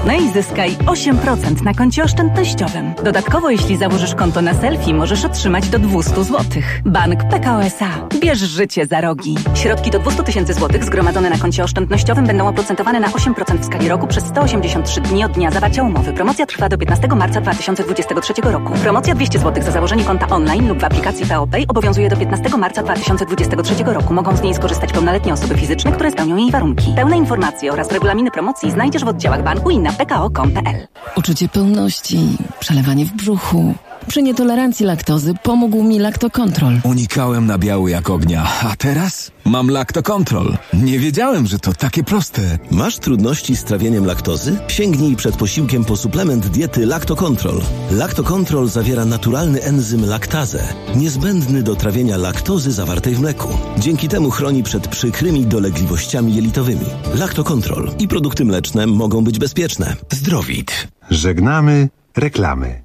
No i zyskaj 8% na koncie oszczędnościowym. Dodatkowo, jeśli założysz konto na selfie, możesz otrzymać do 200 zł. Bank PKO SA. Bierz życie za rogi. Środki do 200 000 zł zgromadzone na koncie oszczędnościowym będą oprocentowane na 8% w skali roku przez 183 dni od dnia zawarcia umowy. Promocja trwa do 15 marca 2023 roku. Promocja 200 zł za założenie konta online lub w aplikacji PO Pay obowiązuje do 15 marca 2023 roku. Mogą z niej skorzystać pełnoletnie osoby fizyczne, które spełnią jej warunki. Pełne informacje oraz regulaminy promocji znajdziesz w oddziałach banku i na pko.com.pl. Uczucie pełności, przelewanie w brzuchu. Przy nietolerancji laktozy pomógł mi Lactocontrol. Unikałem nabiału jak ognia, a teraz mam Lactocontrol. Nie wiedziałem, że to takie proste. Masz trudności z trawieniem laktozy? Sięgnij przed posiłkiem po suplement diety Lactocontrol. Lactocontrol zawiera naturalny enzym laktazę, niezbędny do trawienia laktozy zawartej w mleku. Dzięki temu chroni przed przykrymi dolegliwościami jelitowymi. Lactocontrol i produkty mleczne mogą być bezpieczne. Zdrowit. Żegnamy reklamy.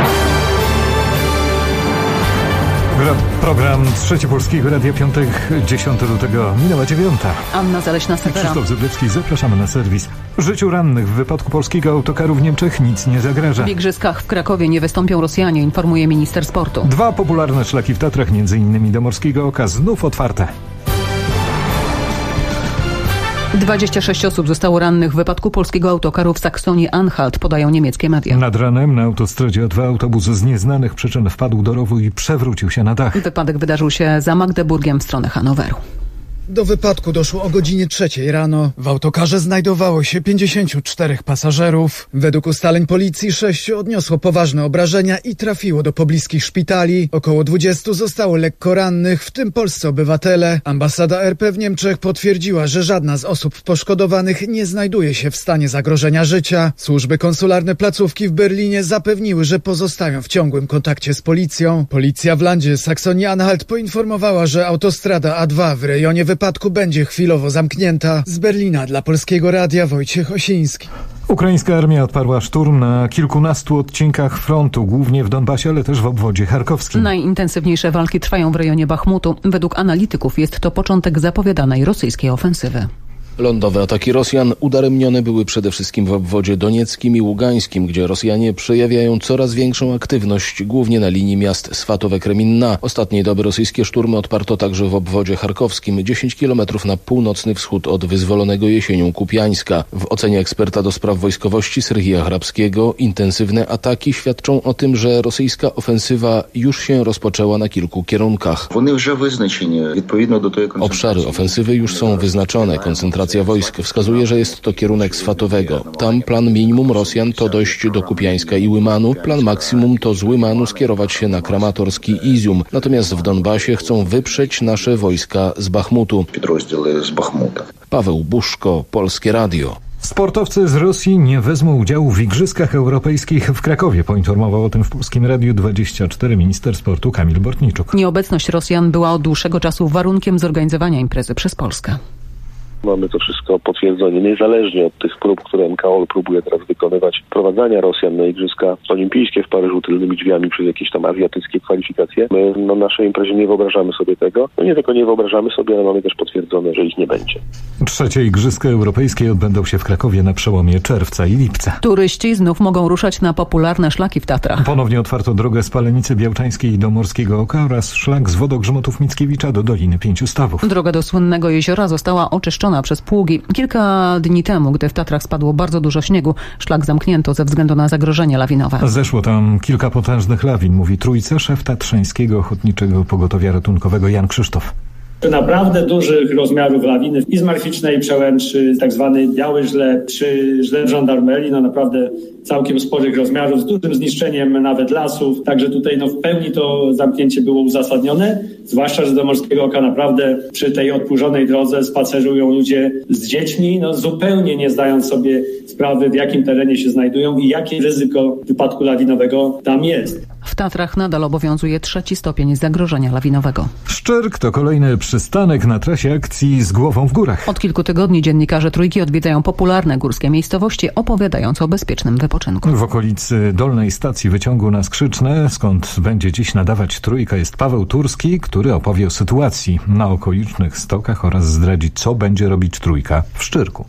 Program Trzeci Polskiego Radia, piątek, 10 lutego, minęła 9. Anna Zaleśna-Sewera. Krzysztof Zyblewski, zapraszamy na serwis. Życiu rannych w wypadku polskiego autokaru w Niemczech nic nie zagraża. W igrzyskach w Krakowie nie wystąpią Rosjanie, informuje minister sportu. 2 popularne szlaki w Tatrach, m.in. do Morskiego Oka, znów otwarte. 26 osób zostało rannych w wypadku polskiego autokaru w Saksonii-Anhalt, podają niemieckie media. Nad ranem na autostradzie A2 autobus z nieznanych przyczyn wpadł do rowu i przewrócił się na dach. Wypadek wydarzył się za Magdeburgiem w stronę Hanoweru. Do wypadku doszło o godzinie 3 rano. W autokarze znajdowało się 54 pasażerów. Według ustaleń policji 6 odniosło poważne obrażenia i trafiło do pobliskich szpitali. Około 20 zostało lekko rannych, w tym polscy obywatele. Ambasada RP w Niemczech potwierdziła, że żadna z osób poszkodowanych nie znajduje się w stanie zagrożenia życia. Służby konsularne placówki w Berlinie zapewniły, że pozostają w ciągłym kontakcie z policją. Policja w landzie Saksonii-Anhalt poinformowała, że autostrada A2 w rejonie wypadku będzie chwilowo zamknięta. Z Berlina dla Polskiego Radia Wojciech Osiński. Ukraińska armia odparła szturm na kilkunastu odcinkach frontu, głównie w Donbasie, ale też w obwodzie charkowskim. Najintensywniejsze walki trwają w rejonie Bachmutu. Według analityków jest to początek zapowiadanej rosyjskiej ofensywy. Lądowe ataki Rosjan udaremnione były przede wszystkim w obwodzie donieckim i ługańskim, gdzie Rosjanie przejawiają coraz większą aktywność, głównie na linii miast Swatowe-Kreminna. Ostatniej doby rosyjskie szturmy odparto także w obwodzie charkowskim, 10 km na północny wschód od wyzwolonego jesienią Kupiańska. W ocenie eksperta do spraw wojskowości Serhija Hrabskiego intensywne ataki świadczą o tym, że rosyjska ofensywa już się rozpoczęła na kilku kierunkach. Obszary ofensywy już są wyznaczone. Koncentracja wojsk wskazuje, że jest to kierunek Swatowego. Tam plan minimum Rosjan to dojść do Kupiańska i Łymanu, plan maksimum to z Łymanu skierować się na Kramatorsk i Izium. Natomiast w Donbasie chcą wyprzeć nasze wojska z Bachmutu. Paweł Buszko, Polskie Radio. Sportowcy z Rosji nie wezmą udziału w Igrzyskach Europejskich w Krakowie. Poinformował o tym w Polskim Radiu 24 minister sportu Kamil Bortniczuk. Nieobecność Rosjan była od dłuższego czasu warunkiem zorganizowania imprezy przez Polskę. Mamy to wszystko potwierdzone, niezależnie od tych prób, które MKOL próbuje teraz wykonywać, wprowadzania Rosjan na Igrzyska Olimpijskie w Paryżu tylnymi drzwiami przez jakieś tam azjatyckie kwalifikacje. My na naszej imprezie nie wyobrażamy sobie tego. No nie tylko nie wyobrażamy sobie, ale mamy też potwierdzone, że ich nie będzie. 3. Igrzyska Europejskie odbędą się w Krakowie na przełomie czerwca i lipca. Turyści znów mogą ruszać na popularne szlaki w Tatrach. Ponownie otwarto drogę z Palenicy Białczańskiej do Morskiego Oka oraz szlak z Wodogrzmotów Mickiewicza do Doliny Pięciu Stawów. Droga do słynnego jeziora została oczyszczona przez pługi. Kilka dni temu, gdy w Tatrach spadło bardzo dużo śniegu, szlak zamknięto ze względu na zagrożenie lawinowe. Zeszło tam kilka potężnych lawin, mówi Trójce, szef Tatrzańskiego Ochotniczego Pogotowia Ratunkowego Jan Krzysztof. Naprawdę dużych rozmiarów lawiny i z Marficznej Przełęczy, tak zwany Biały Żleb, czy Żleb Żandarmerii, naprawdę całkiem sporych rozmiarów, z dużym zniszczeniem nawet lasów. Także tutaj w pełni to zamknięcie było uzasadnione, zwłaszcza, że do Morskiego Oka naprawdę przy tej odpłudzonej drodze spacerują ludzie z dziećmi, zupełnie nie zdając sobie sprawy, w jakim terenie się znajdują i jakie ryzyko wypadku lawinowego tam jest. W Tatrach nadal obowiązuje 3. stopień zagrożenia lawinowego. Szczyrk to kolejny przystanek na trasie akcji Z głową w górach. Od kilku tygodni dziennikarze Trójki odwiedzają popularne górskie miejscowości, opowiadając o bezpiecznym wypoczynku. W okolicy Dolnej Stacji Wyciągu na Skrzyczne, skąd będzie dziś nadawać Trójka, jest Paweł Turski, który opowie o sytuacji na okolicznych stokach oraz zdradzi, co będzie robić Trójka w Szczyrku.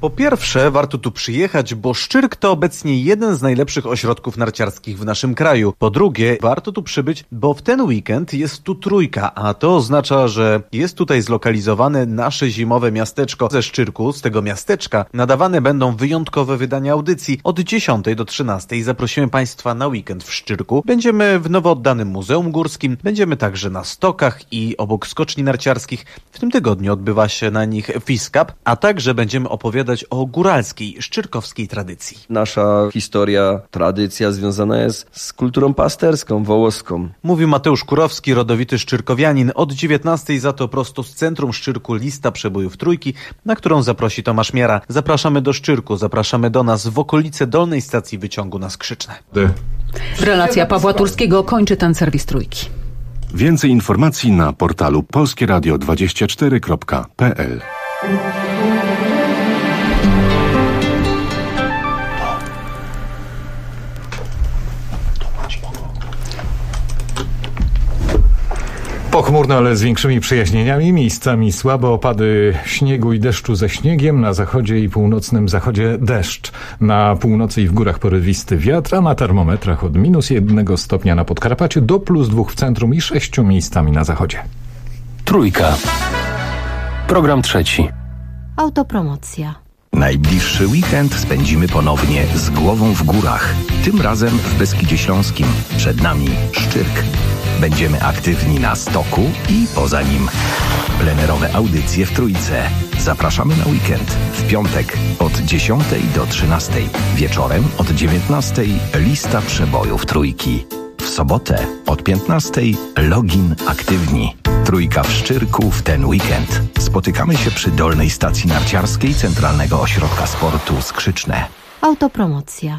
Po pierwsze, warto tu przyjechać, bo Szczyrk to obecnie jeden z najlepszych ośrodków narciarskich w naszym kraju. Po drugie, warto tu przybyć, bo w ten weekend jest tu trójka, a to oznacza, że jest tutaj zlokalizowane nasze zimowe miasteczko. Ze Szczyrku, z tego miasteczka, nadawane będą wyjątkowe wydania audycji od 10 do 13. Zaprosimy Państwa na weekend w Szczyrku. Będziemy w nowo oddanym Muzeum Górskim, będziemy także na stokach i obok skoczni narciarskich. W tym tygodniu odbywa się na nich FISCAP, a także będziemy opowiadać o góralskiej, szczyrkowskiej tradycji. Nasza historia, tradycja związana jest z kulturą pasterską, wołoską. Mówił Mateusz Kurowski, rodowity szczyrkowianin. Od 19 za to prosto z centrum Szczyrku lista przebojów trójki, na którą zaprosi Tomasz Miara. Zapraszamy do Szczyrku, zapraszamy do nas w okolice Dolnej Stacji Wyciągu na Skrzyczne. Relacja Pawła Turskiego kończy ten serwis trójki. Więcej informacji na portalu polskieradio24.pl. Pochmurno, ale z większymi przejaśnieniami, miejscami słabe opady śniegu i deszczu ze śniegiem, na zachodzie i północnym zachodzie deszcz. Na północy i w górach porywisty wiatr, a na termometrach od -1 stopnia na Podkarpaciu do +2 w centrum i 6 miejscami na zachodzie. Trójka. Program trzeci. Autopromocja. Najbliższy weekend spędzimy ponownie z głową w górach. Tym razem w Beskidzie Śląskim. Przed nami Szczyrk. Będziemy aktywni na stoku i poza nim. Plenerowe audycje w Trójce. Zapraszamy na weekend. W piątek od 10 do 13. Wieczorem od 19 lista przebojów Trójki. W sobotę od 15 login aktywni. Trójka w Szczyrku w ten weekend. Spotykamy się przy Dolnej Stacji Narciarskiej Centralnego Ośrodka Sportu Skrzyczne. Autopromocja.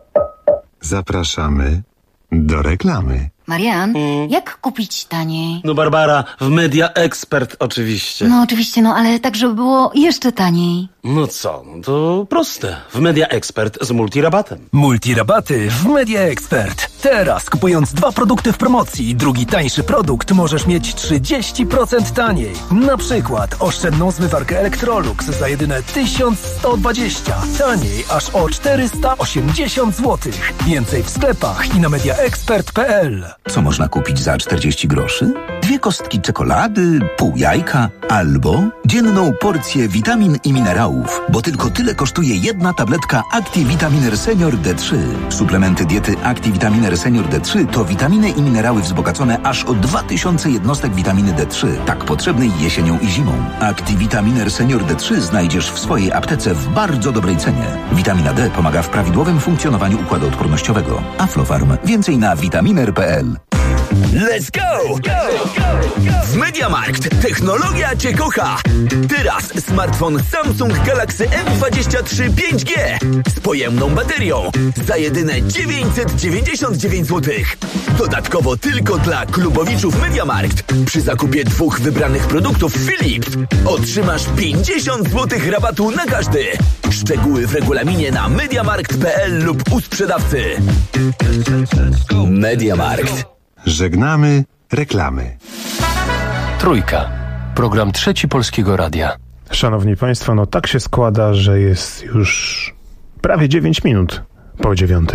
Zapraszamy do reklamy. Marian, jak kupić taniej? No Barbara, w Media Expert oczywiście. No oczywiście, ale tak, żeby było jeszcze taniej. No co, to proste. W Media Expert z multirabatem. Multirabaty w Media Expert. Teraz kupując 2 produkty w promocji i drugi tańszy produkt możesz mieć 30% taniej. Na przykład oszczędną zmywarkę Electrolux za jedyne 1120. Taniej aż o 480 zł. Więcej w sklepach i na mediaexpert.pl. Co można kupić za 40 groszy? 2 kostki czekolady, pół jajka albo dzienną porcję witamin i minerałów, bo tylko tyle kosztuje jedna tabletka ActiVitaminer Senior D3. Suplementy diety ActiVitaminer Senior D3 to witaminy i minerały wzbogacone aż o 2000 jednostek witaminy D3, tak potrzebnej jesienią i zimą. ActiVitaminer Senior D3 znajdziesz w swojej aptece w bardzo dobrej cenie. Witamina D pomaga w prawidłowym funkcjonowaniu układu odpornościowego. Aflofarm. Więcej na vitaminer.pl. Let's go! W MediaMarkt technologia Cię kocha! Teraz smartfon Samsung Galaxy M23 5G z pojemną baterią za jedyne 999 zł. Dodatkowo tylko dla klubowiczów MediaMarkt przy zakupie 2 wybranych produktów Philips otrzymasz 50 zł rabatu na każdy. Szczegóły w regulaminie na mediamarkt.pl lub u sprzedawcy. MediaMarkt. Żegnamy reklamy. Trójka. Program trzeci Polskiego Radia. Szanowni Państwo, tak się składa, że jest już prawie 9 minut po 9.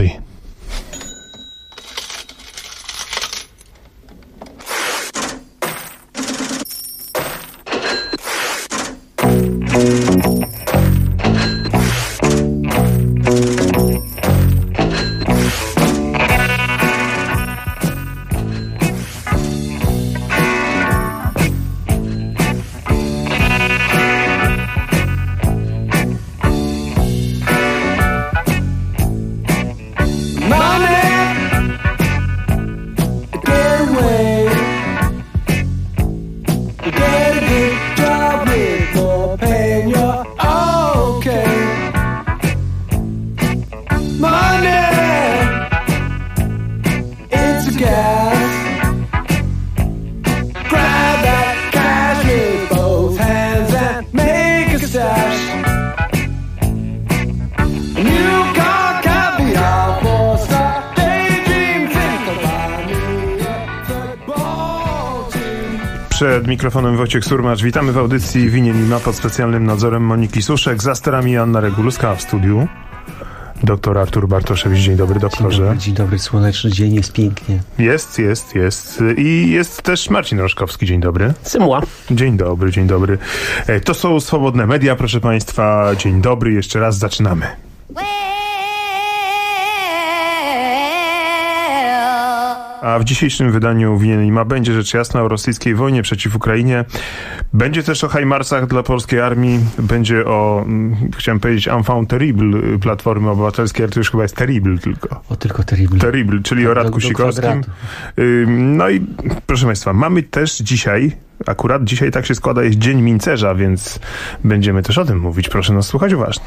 Przed mikrofonem Wojciech Surmacz. Witamy w audycji Winien i Ma pod specjalnym nadzorem Moniki Suszek. Za sterami Joanna Regulska, w studiu doktor Artur Bartoszewicz. Dzień dobry, doktorze. Dzień dobry, słoneczny dzień, jest pięknie. Jest. I jest też Marcin Roszkowski. Dzień dobry. Symła. Dzień dobry. To są Swobodne Media, proszę państwa. Dzień dobry, jeszcze raz zaczynamy. A w dzisiejszym wydaniu Winien i Ma będzie rzecz jasna o rosyjskiej wojnie przeciw Ukrainie. Będzie też o HIMARS-ach dla polskiej armii. Będzie o, chciałem powiedzieć, enfant terrible Platformy Obywatelskiej, ale to już chyba jest terrible tylko. Tylko terrible. Terrible, czyli o Radku Sikorskim. No i proszę państwa, mamy też dzisiaj, akurat dzisiaj tak się składa, jest Dzień Mincerza, więc będziemy też o tym mówić. Proszę nas słuchać uważnie.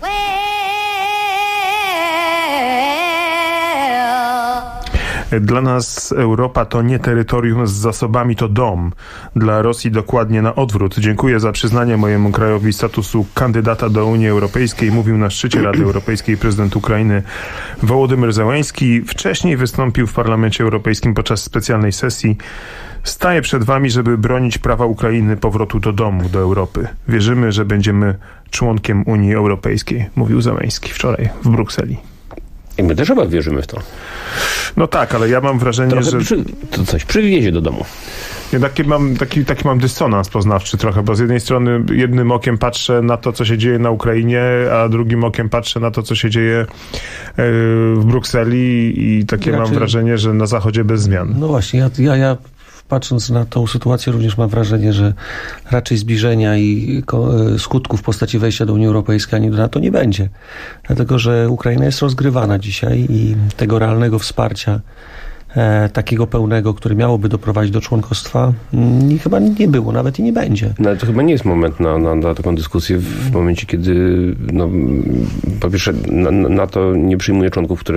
Dla nas Europa to nie terytorium z zasobami, to dom. Dla Rosji dokładnie na odwrót. Dziękuję za przyznanie mojemu krajowi statusu kandydata do Unii Europejskiej. Mówił na szczycie Rady Europejskiej prezydent Ukrainy Wołodymyr Zełenski. Wcześniej wystąpił w Parlamencie Europejskim podczas specjalnej sesji. Staję przed wami, żeby bronić prawa Ukrainy powrotu do domu, do Europy. Wierzymy, że będziemy członkiem Unii Europejskiej, mówił Zełenski wczoraj w Brukseli. I my też chyba wierzymy w to. No tak, ale ja mam wrażenie, że... To coś przywiezie do domu. Ja taki mam dysonans poznawczy trochę, bo z jednej strony jednym okiem patrzę na to, co się dzieje na Ukrainie, a drugim okiem patrzę na to, co się dzieje w Brukseli i takie mam wrażenie, że na Zachodzie bez zmian. No właśnie, ja patrząc na tą sytuację również mam wrażenie, że raczej zbliżenia i skutków w postaci wejścia do Unii Europejskiej ani do NATO nie będzie. Dlatego, że Ukraina jest rozgrywana dzisiaj i tego realnego wsparcia takiego pełnego, które miałoby doprowadzić do członkostwa, chyba nie było, nawet i nie będzie. No ale to chyba nie jest moment na taką dyskusję w momencie, kiedy po pierwsze NATO nie przyjmuje członków, którzy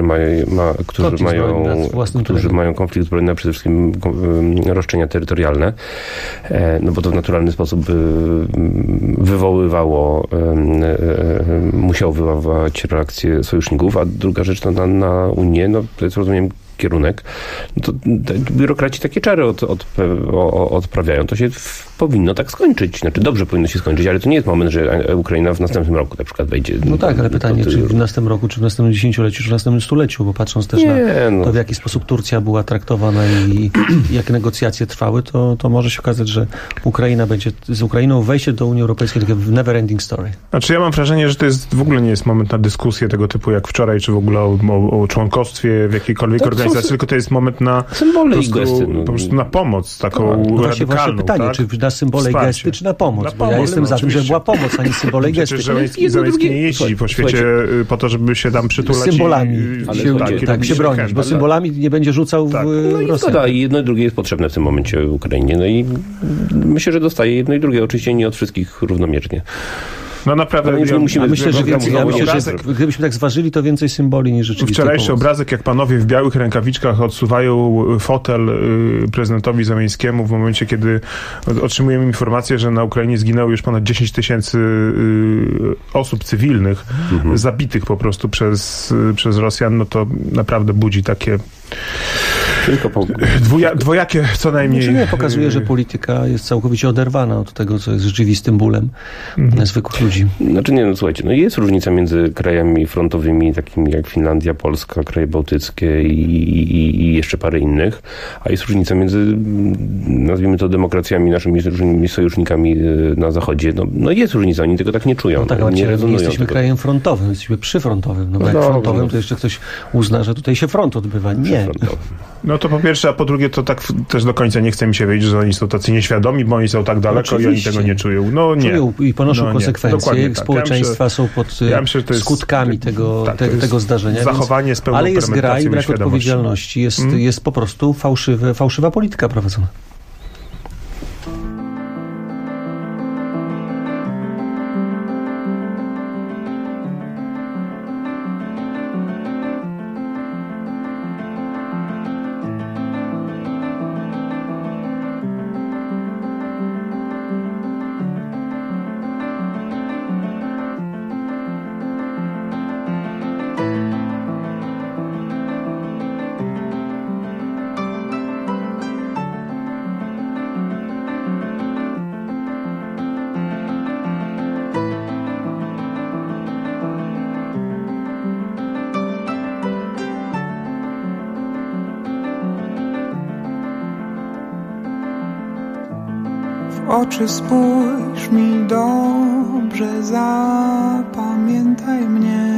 mają konflikt zbrojny, a przede wszystkim roszczenia terytorialne, no bo to w naturalny sposób musiało wywoływać reakcję sojuszników, a druga rzecz to na Unię, no to jest, rozumiem, kierunek, to biurokraci takie czary odprawiają. To się powinno tak skończyć. Znaczy dobrze powinno się skończyć, ale to nie jest moment, że Ukraina w następnym roku na przykład wejdzie. No tak, ale pytanie, czy w następnym roku, czy w następnym dziesięcioleciu, czy w następnym stuleciu, bo patrząc też na to, w jaki sposób Turcja była traktowana i jak negocjacje trwały, to może się okazać, że Ukraina będzie z Ukrainą wejście do Unii Europejskiej takie never ending story. Znaczy ja mam wrażenie, że to jest w ogóle nie jest moment na dyskusję tego typu jak wczoraj, czy w ogóle o członkostwie w jakiejkolwiek organizacji, tylko to jest moment na symbole i gesty. Po prostu na pomoc taką radykalną. Właśnie pytanie, tak? Czy na symbole i gesty, czy na pomoc? Bo ja jestem za tym, żeby była pomoc, a nie symbole i gesty. Zełenski nie jeździ po świecie po to, żeby się tam przytulać. Symbolami się bronić, bo symbolami nie będzie rzucał w Rosję. No i jedno i drugie jest potrzebne w tym momencie w Ukrainie. No i myślę, że dostaje jedno i drugie. Oczywiście nie od wszystkich równomiernie. No naprawdę. Myślę, że gdybyśmy tak zważyli, to więcej symboli niż rzeczywiście. Wczorajszy obrazek, jak panowie w białych rękawiczkach odsuwają fotel prezydentowi Zełenskiemu w momencie, kiedy otrzymujemy informację, że na Ukrainie zginęło już ponad 10 000 osób cywilnych, zabitych po prostu przez Rosjan, no to naprawdę budzi takie dwojakie co najmniej. Nie pokazuje, że polityka jest całkowicie oderwana od tego, co jest rzeczywistym bólem zwykłych ludzi. Znaczy słuchajcie, jest różnica między krajami frontowymi, takimi jak Finlandia, Polska, kraje bałtyckie i jeszcze parę innych, a jest różnica między, nazwijmy to, demokracjami, naszymi różnymi sojusznikami na Zachodzie. No jest różnica, oni tego tak nie czują. No tak, ale nie jesteśmy krajem frontowym, jesteśmy przyfrontowym. No bo jak frontowym, to jeszcze ktoś uzna, że tutaj się front odbywa. Nie. No to po pierwsze, a po drugie to tak też do końca nie chce mi się wiedzieć, że oni są tacy nieświadomi, bo oni są tak daleko i oni tego nie czują. No nie. Czują i ponoszą konsekwencje. Społeczeństwa są pod skutkami tego zdarzenia. Zachowanie z pełną ale jest gra i brak odpowiedzialności. Jest po prostu fałszywa polityka prowadzona. oczy spójrz mi dobrze, zapamiętaj mnie.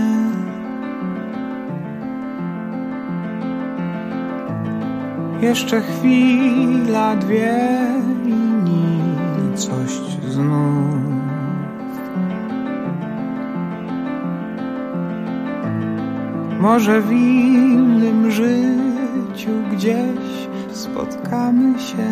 Jeszcze chwila, dwie i nicość znów. Może w innym życiu gdzieś spotkamy się.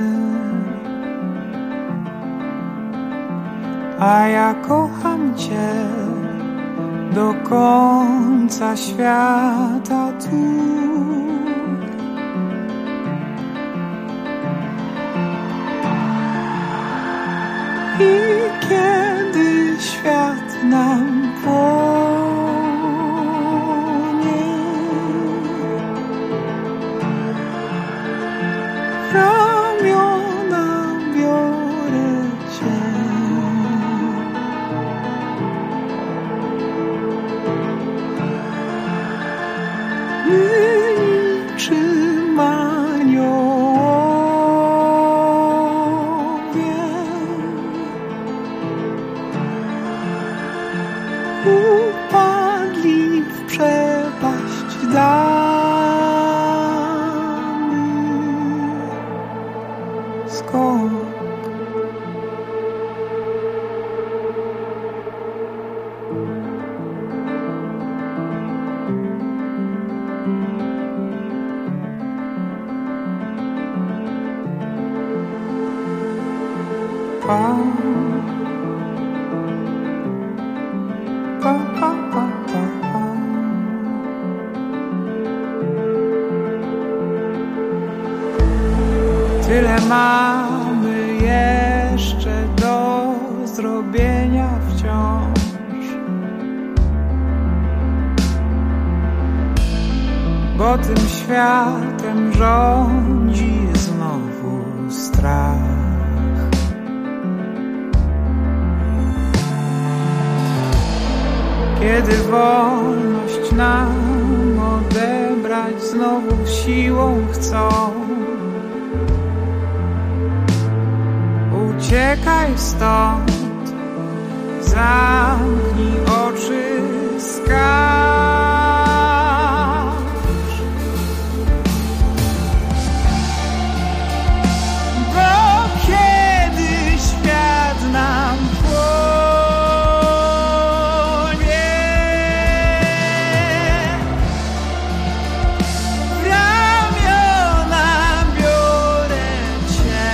A ja kocham Cię do końca świata tu. I kiedy świat nam płonie, w ramiona biorę Cię. My niczym aniołowie upadli w przepaść damy skok. Tyle mamy jeszcze do zrobienia wciąż, bo tym światem rządzi znowu strach. Kiedy wolność nam odebrać znowu siłą chcą, uciekaj stąd, zamknij oczy, skacz. Bo kiedy świat nam płonie, w ramiona biorę Cię.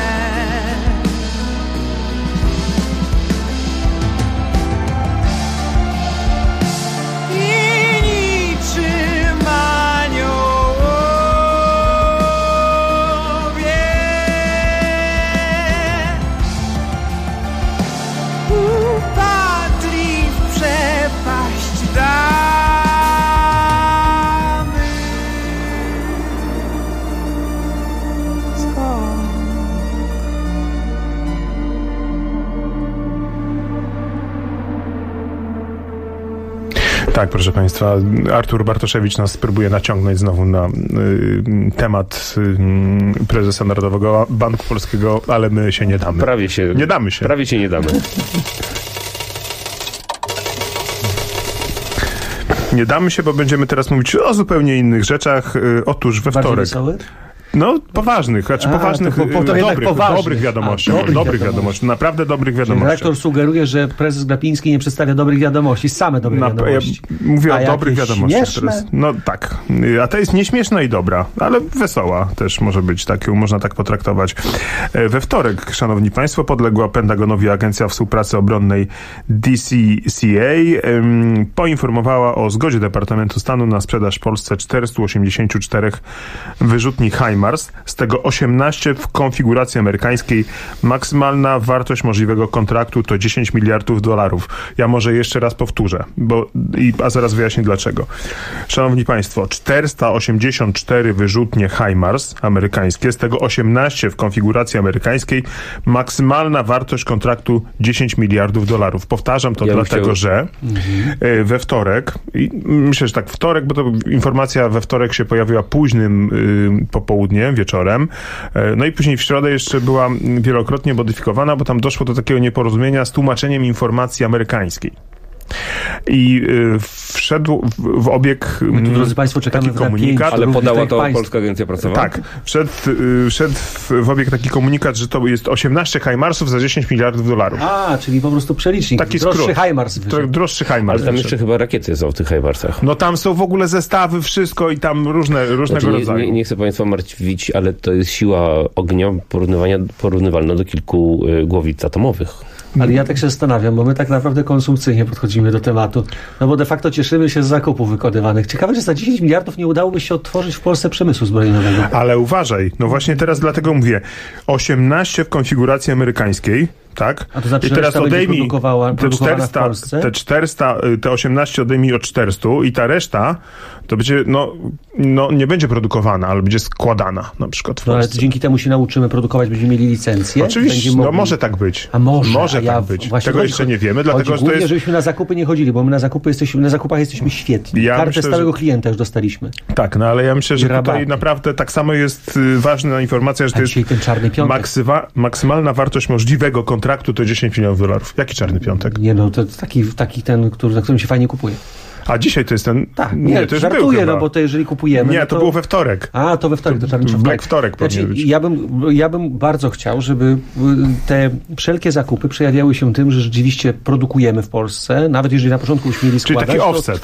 Tak, proszę Państwa, Artur Bartoszewicz nas próbuje naciągnąć znowu na temat prezesa Narodowego Banku Polskiego, ale my się nie damy. Nie damy się. Prawie się nie damy. Nie damy się, bo będziemy teraz mówić o zupełnie innych rzeczach. Otóż we wtorek. No, poważnych, dobrych wiadomości. Dobrych wiadomości, naprawdę dobrych wiadomości. Rektor sugeruje, że prezes Glapiński nie przedstawia dobrych wiadomości, same dobre wiadomości. Ja mówię o dobrych wiadomościach teraz. No tak, a to jest nieśmieszna i dobra, ale wesoła też może być, można tak potraktować. We wtorek, szanowni państwo, podległa Pentagonowi Agencja Współpracy Obronnej DCCA poinformowała o zgodzie Departamentu Stanu na sprzedaż w Polsce 484 wyrzutni HIMARS, z tego 18 w konfiguracji amerykańskiej. Maksymalna wartość możliwego kontraktu to $10 miliardów. Ja może jeszcze raz powtórzę, a zaraz wyjaśnię dlaczego. Szanowni państwo, 484 wyrzutnie HIMARS amerykańskie, z tego 18 w konfiguracji amerykańskiej. Maksymalna wartość kontraktu $10 miliardów. Powtarzam to że we wtorek, i myślę, że tak wtorek, bo to informacja we wtorek się pojawiła późnym popołudniem, popołudnie, wieczorem. No i później w środę jeszcze była wielokrotnie modyfikowana, bo tam doszło do takiego nieporozumienia z tłumaczeniem informacji amerykańskiej. I wszedł w obieg drodzy Państwo, czekamy taki komunikat. Ale podała to Polska Agencja Prasowa? Tak. Wszedł w obieg taki komunikat, że to jest 18 HIMARS-ów za $10 miliardów. A, czyli po prostu przelicznik. Taki droższy HIMARS. Droższy HIMARS. Ale tam jeszcze chyba rakiety są w tych HIMARS-ach. No tam są w ogóle zestawy, wszystko i tam różnego rodzaju. Nie chcę Państwa martwić, ale to jest siła ognia porównywalna do kilku głowic atomowych. Ale ja tak się zastanawiam, bo my tak naprawdę konsumpcyjnie podchodzimy do tematu. No bo de facto cieszymy się z zakupów wykonywanych. Ciekawe, że za 10 miliardów nie udałoby się odtworzyć w Polsce przemysłu zbrojeniowego. Ale uważaj, no właśnie teraz dlatego mówię, 18 w konfiguracji amerykańskiej, tak? A to znaczy, i teraz odejmij te 400, te 18 odejmij od 400 i ta reszta to będzie, no nie będzie produkowana, ale będzie składana na przykład w Polsce. Ale dzięki temu się nauczymy produkować, będziemy mieli licencję. Oczywiście, no może tak być. A może tak być. Tego jeszcze nie wiemy, dlatego że to jest... żebyśmy na zakupy nie chodzili, bo my na zakupach jesteśmy świetni. Kartę stałego klienta już dostaliśmy. Tak, no ale ja myślę, że tutaj naprawdę tak samo jest ważna informacja, że to jest ten czarny piątek. Maksymalna wartość możliwego kontraktu to $10 milionów. Jaki czarny piątek? Nie no, to taki ten, na którym się fajnie kupuje. A dzisiaj to jest ten... Tak, nie, to już żartuję, no bo to jeżeli kupujemy... Nie, no to było we wtorek. A, to we wtorek, to czarny wtorek. Black wtorek powinien być. Ja bym bardzo chciał, żeby te wszelkie zakupy przejawiały się tym, że rzeczywiście produkujemy w Polsce, nawet jeżeli na początku byśmy mieli składać, czyli taki offset,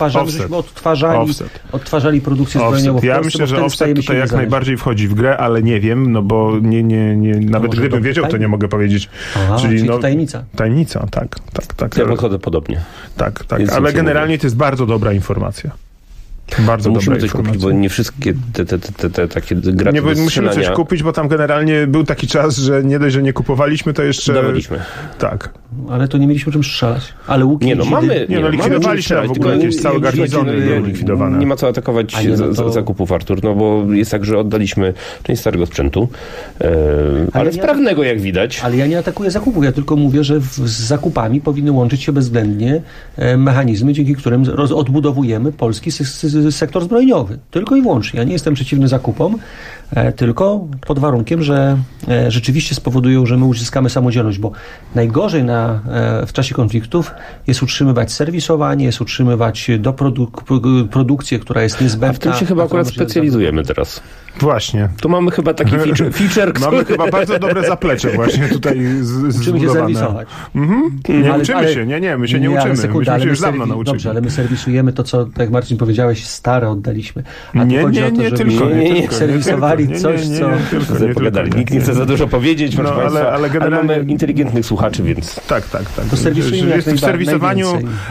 odtwarzali produkcję zbrojeniową w Polsce. Ja myślę, że offset tutaj jak najbardziej wchodzi w grę, ale nie wiem, no bo nawet gdybym wiedział, to nie mogę powiedzieć. Czyli to tajemnica. Tajemnica, tak. Ja podchodzę podobnie. Tak, ale generalnie to jest bardzo dobra informacja. Bardzo musimy coś kupić, bo nie wszystkie te takie graty. Nie, bo musimy coś kupić, bo tam generalnie był taki czas, że nie dość, że nie kupowaliśmy, to jeszcze... Dawaliśmy. Tak. Ale to nie mieliśmy czym strzelać. Ale łuki... likwidowaliśmy w ogóle jakieś całe garnizony likwidowane. Nie ma co atakować zakupów, Artur, no bo jest tak, że oddaliśmy część starego sprzętu, ale sprawnego jak widać. Ale ja nie atakuję zakupów, ja tylko mówię, że z zakupami powinny łączyć się bezwzględnie mechanizmy, dzięki którym odbudowujemy polski sektor zbrojeniowy. Tylko i wyłącznie. Ja nie jestem przeciwny zakupom, tylko pod warunkiem, że rzeczywiście spowodują, że my uzyskamy samodzielność, bo najgorzej w czasie konfliktów jest utrzymywać serwisowanie, jest utrzymywać produkcję, która jest niezbędna. A w tym się chyba akurat specjalizujemy teraz. Właśnie. Tu mamy chyba taki feature mamy chyba bardzo dobre zaplecze właśnie tutaj uczymy się serwisować. Nie uczymy się, my się nie uczymy. Myśmy się już dawno nauczyli. Dobrze, ale my serwisujemy to, co, tak jak Marcin powiedziałeś, stare oddaliśmy. A tu chodzi o to, żeby serwisowali coś, co... Nikt nie chce za dużo powiedzieć, proszę Państwa, ale generalnie mamy inteligentnych słuchaczy, więc... Tak. To serwisujemy jak w serwisowaniu...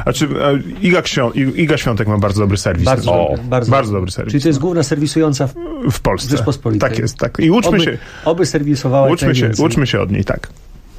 Iga Świątek ma bardzo dobry serwis. Bardzo dobry serwis. Czyli to jest główna serwisująca w Polsce. Tak jest, tak. I uczmy się. Oby serwisowała uczmy się od niej, tak.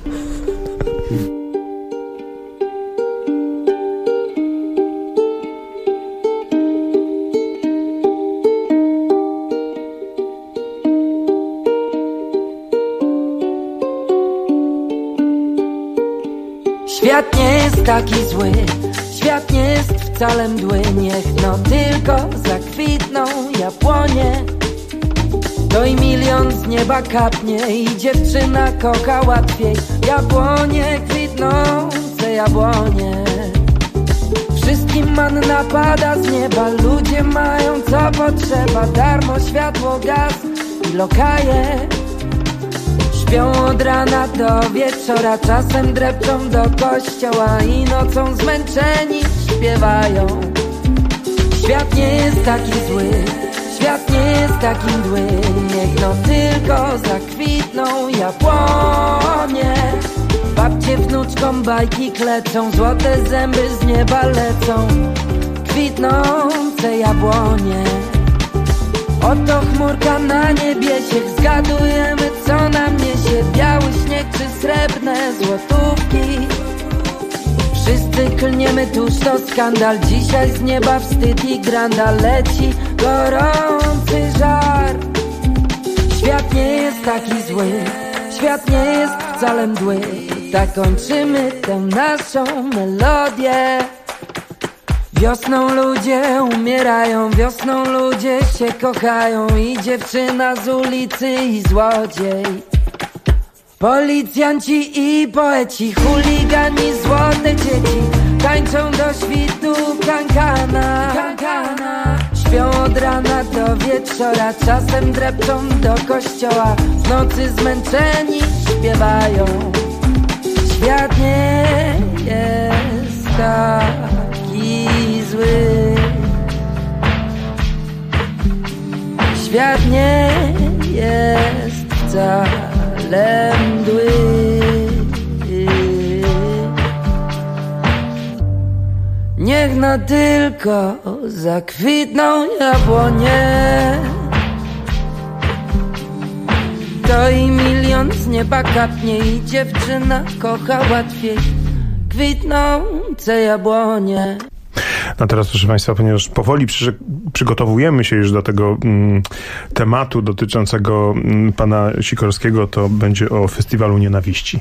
Świat nie jest taki zły, świat nie jest wcale mdły. Niech no tylko zakwitną jabłonie, to i milion z nieba kapnie i dziewczyna kocha łatwiej. Jabłonie, kwitnące jabłonie. Wszystkim manna pada z nieba, ludzie mają co potrzeba. Darmo światło, gaz i lokaje. Śpią od rana do wieczora, czasem drepczą do kościoła i nocą zmęczeni śpiewają. Świat nie jest taki zły, świat nie jest taki mdły. Niech no tylko zakwitną jabłonie. Babcie wnuczkom bajki kleczą, złote zęby z nieba lecą. Kwitnące jabłonie. Oto chmurka na niebiesie, zgadujemy co nam niesie. Biały śnieg czy srebrne złotówki. Wszyscy klniemy, tuż to skandal. Dzisiaj z nieba wstyd i granda. Leci gorący żar. Świat nie jest taki zły, świat nie jest wcale mdły. Tak kończymy tę naszą melodię. Wiosną ludzie umierają, wiosną ludzie się kochają. I dziewczyna z ulicy i złodziej, policjanci i poeci, chuligani, złote dzieci tańczą do świtu kankana. Śpią od rana do wieczora, czasem drepczą do kościoła. W nocy zmęczeni śpiewają. Świat nie jest taki zły. Świat nie jest wcale mdły. Niech no tylko zakwitną jabłonie, to i milion z nieba kapnie i dziewczyna kocha łatwiej kwitnące jabłonie. A teraz, proszę Państwa, ponieważ powoli przygotowujemy się już do tego tematu dotyczącego pana Sikorskiego, to będzie o Festiwalu Nienawiści.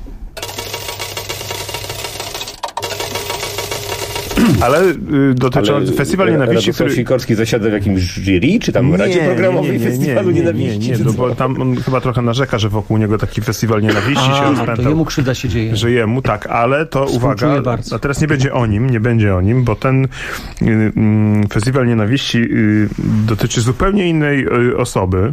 Ale dotyczący Festiwal Nienawiści, który... Sikorski zasiada w jakimś jury, czy tam Radzie Programowej Festiwalu Nienawiści? Nie, bo tam on chyba trochę narzeka, że wokół niego taki Festiwal Nienawiści się rozpętał. To jemu krzywda się dzieje. Że jemu, tak, ale to uwaga, a teraz nie będzie o nim, bo ten Festiwal Nienawiści dotyczy zupełnie innej osoby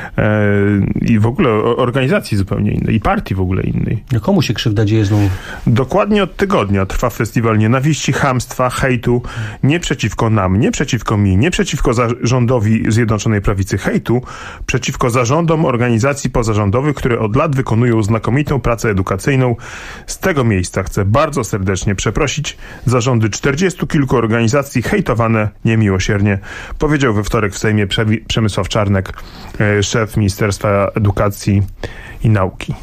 i w ogóle organizacji zupełnie innej i partii w ogóle innej. No komu się krzywda dzieje znowu? Dokładnie od tygodnia trwa Festiwal Nienawiści, chamstwa, hejtu, nie przeciwko nam, nie przeciwko mi, nie przeciwko zarządowi Zjednoczonej Prawicy hejtu, przeciwko zarządom organizacji pozarządowych, które od lat wykonują znakomitą pracę edukacyjną. Z tego miejsca chcę bardzo serdecznie przeprosić zarządy 40 kilku organizacji hejtowane niemiłosiernie, powiedział we wtorek w Sejmie Przemysław Czarnek, szef Ministerstwa Edukacji i Nauki.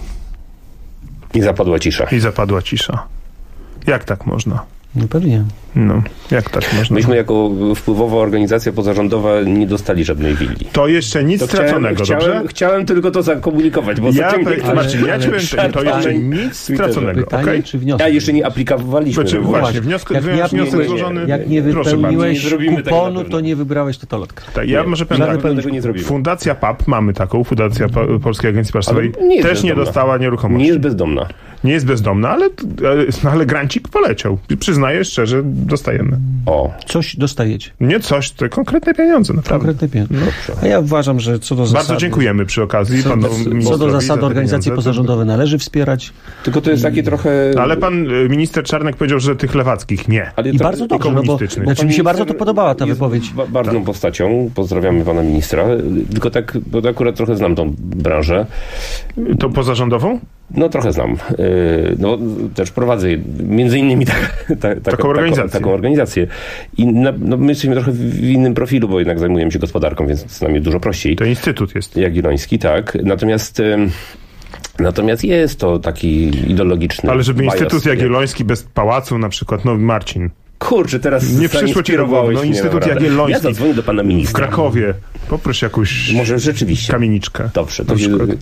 I zapadła cisza. Jak tak można? No pewnie. No, jak tak można? Myśmy jako wpływowa organizacja pozarządowa nie dostali żadnej willi. To jeszcze nic straconego, dobrze? Chciałem tylko to zakomunikować, bo ja ci powiem, to jeszcze nic straconego. Pytanie, okay? Czy wniosek? A jeszcze nie aplikowaliśmy. Właśnie, wniosek złożony. Jak nie wypełniłeś kuponu, to nie wybrałeś totolotka. Tak, ja może powiem tak. Fundacja PAP, mamy taką, Fundacja Polskiej Agencji Prasowej, też nie dostała nieruchomości. Nie jest bezdomna. Nie jest bezdomna, ale grancik poleciał. Przyznaję szczerze, dostajemy. Coś dostajecie. Nie coś, to konkretne pieniądze, naprawdę. Konkretne pieniądze. A ja uważam, że co do zasady... Bardzo dziękujemy przy okazji. Co do zasady organizacje pozarządowe należy wspierać. Tylko to jest takie trochę... Ale pan minister Czarnek powiedział, że tych lewackich nie. I bardzo dobrze, bo mi się bardzo to podobała ta wypowiedź. Bardzo postacią. Pozdrawiamy pana ministra. Tylko tak, bo akurat trochę znam tą branżę. To pozarządową? No trochę znam. No też prowadzę między innymi taką organizację. I my jesteśmy trochę w innym profilu, bo jednak zajmujemy się gospodarką, więc z nami dużo prościej. To instytut jest. Jagielloński, tak. Natomiast jest to taki ideologiczny... Ale żeby Instytut Jagielloński bez pałacu na przykład, no Marcin... Kurczę, teraz nie przyszło ci do głowy. No, Instytut Jagielloński. Ja zadzwonię do pana ministra. W Krakowie. Poproś jakąś może rzeczywiście kamieniczkę. Dobrze. To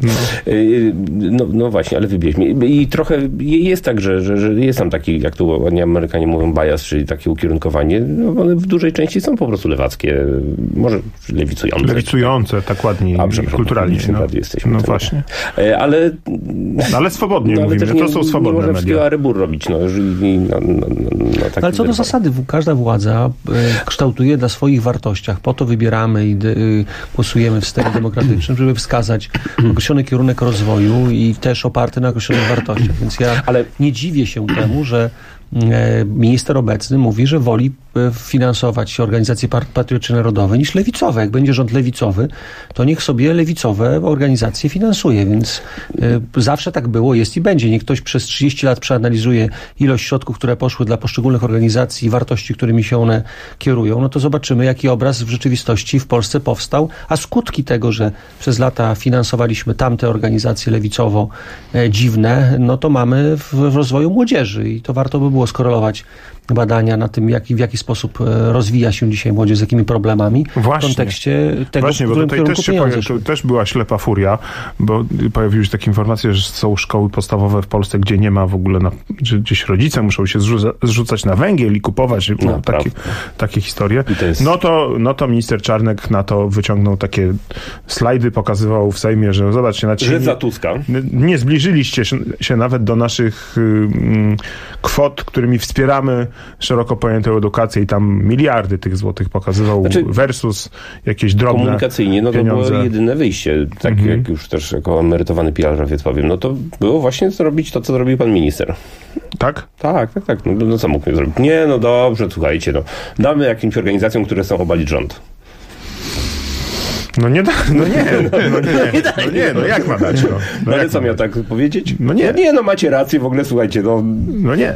no właśnie, ale wybierz mnie. I trochę jest tak, że jest tam taki, jak tu ładnie Amerykanie mówią, bias, czyli takie ukierunkowanie. No, one w dużej części są po prostu lewackie. Może lewicujące. Lewicujące, tak ładnie kulturalnie. Jesteśmy. No właśnie. Ale swobodnie mówimy. To są swobodne media. Nie można wszystkiego arebur robić. Ale co do zasady, każda władza kształtuje na swoich wartościach. Po to wybieramy i głosujemy w systemie demokratycznym, żeby wskazać określony kierunek rozwoju i też oparty na określonych wartościach. Więc ja nie dziwię się temu, że minister obecny mówi, że woli finansować organizacje patriotyczne narodowe niż lewicowe. Jak będzie rząd lewicowy, to niech sobie lewicowe organizacje finansuje, więc zawsze tak było, jest i będzie. Niech ktoś przez 30 lat przeanalizuje ilość środków, które poszły dla poszczególnych organizacji i wartości, którymi się one kierują, no to zobaczymy, jaki obraz w rzeczywistości w Polsce powstał, a skutki tego, że przez lata finansowaliśmy tamte organizacje lewicowo dziwne, no to mamy w rozwoju młodzieży i to warto by było skorelować badania na tym, w jaki sposób rozwija się dzisiaj młodzież, z jakimi problemami w kontekście tego, w którym kierunku też była ślepa furia, bo pojawiły się takie informacje, że są szkoły podstawowe w Polsce, gdzie nie ma w ogóle, że gdzieś rodzice muszą się zrzucać na węgiel i kupować takie historie. No to minister Czarnek na to wyciągnął takie slajdy, pokazywał w Sejmie, że zobaczcie, nie zbliżyliście się nawet do naszych kwot, którymi wspieramy szeroko pojętą edukację i tam miliardy tych złotych pokazywał versus jakieś drobne komunikacyjnie, no to pieniądze. było jedyne wyjście, tak jak już też jako emerytowany PR-owiec powiem, no to było właśnie zrobić to, co zrobił pan minister. Tak? Tak. No co mógł zrobić? Nie, no dobrze, słuchajcie, damy jakimś organizacjom, które chcą obalić rząd. No jak ma dać? Ale co miał tak powiedzieć? No nie. Macie rację, w ogóle słuchajcie, No nie.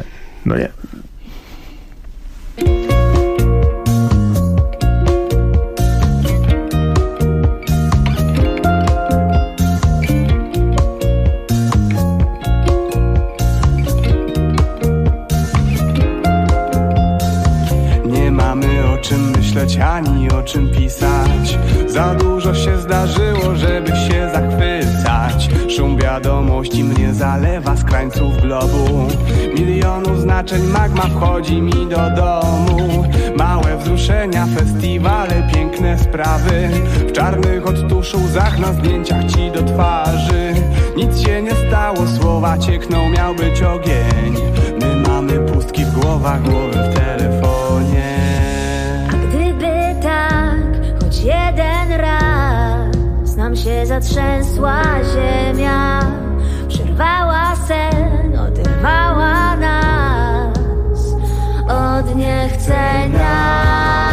Nie mamy o czym myśleć, ani o czym pisać. Za dużo się zdarzyło, żeby się zachwycać. Szum wiadomości mnie zalewa z krańców globu. Milionów znaczeń magma wchodzi mi do domu. Małe wzruszenia, festiwale, piękne sprawy. W czarnych od tuszu łzach na zdjęciach ci do twarzy. Nic się nie stało, słowa ciekną, miał być ogień. My mamy pustki w głowach, głowy w telefonie. Gdyby tak, choć jeden raz nam się zatrzęsła ziemia, przerwała sen, oderwała nas od niechcenia.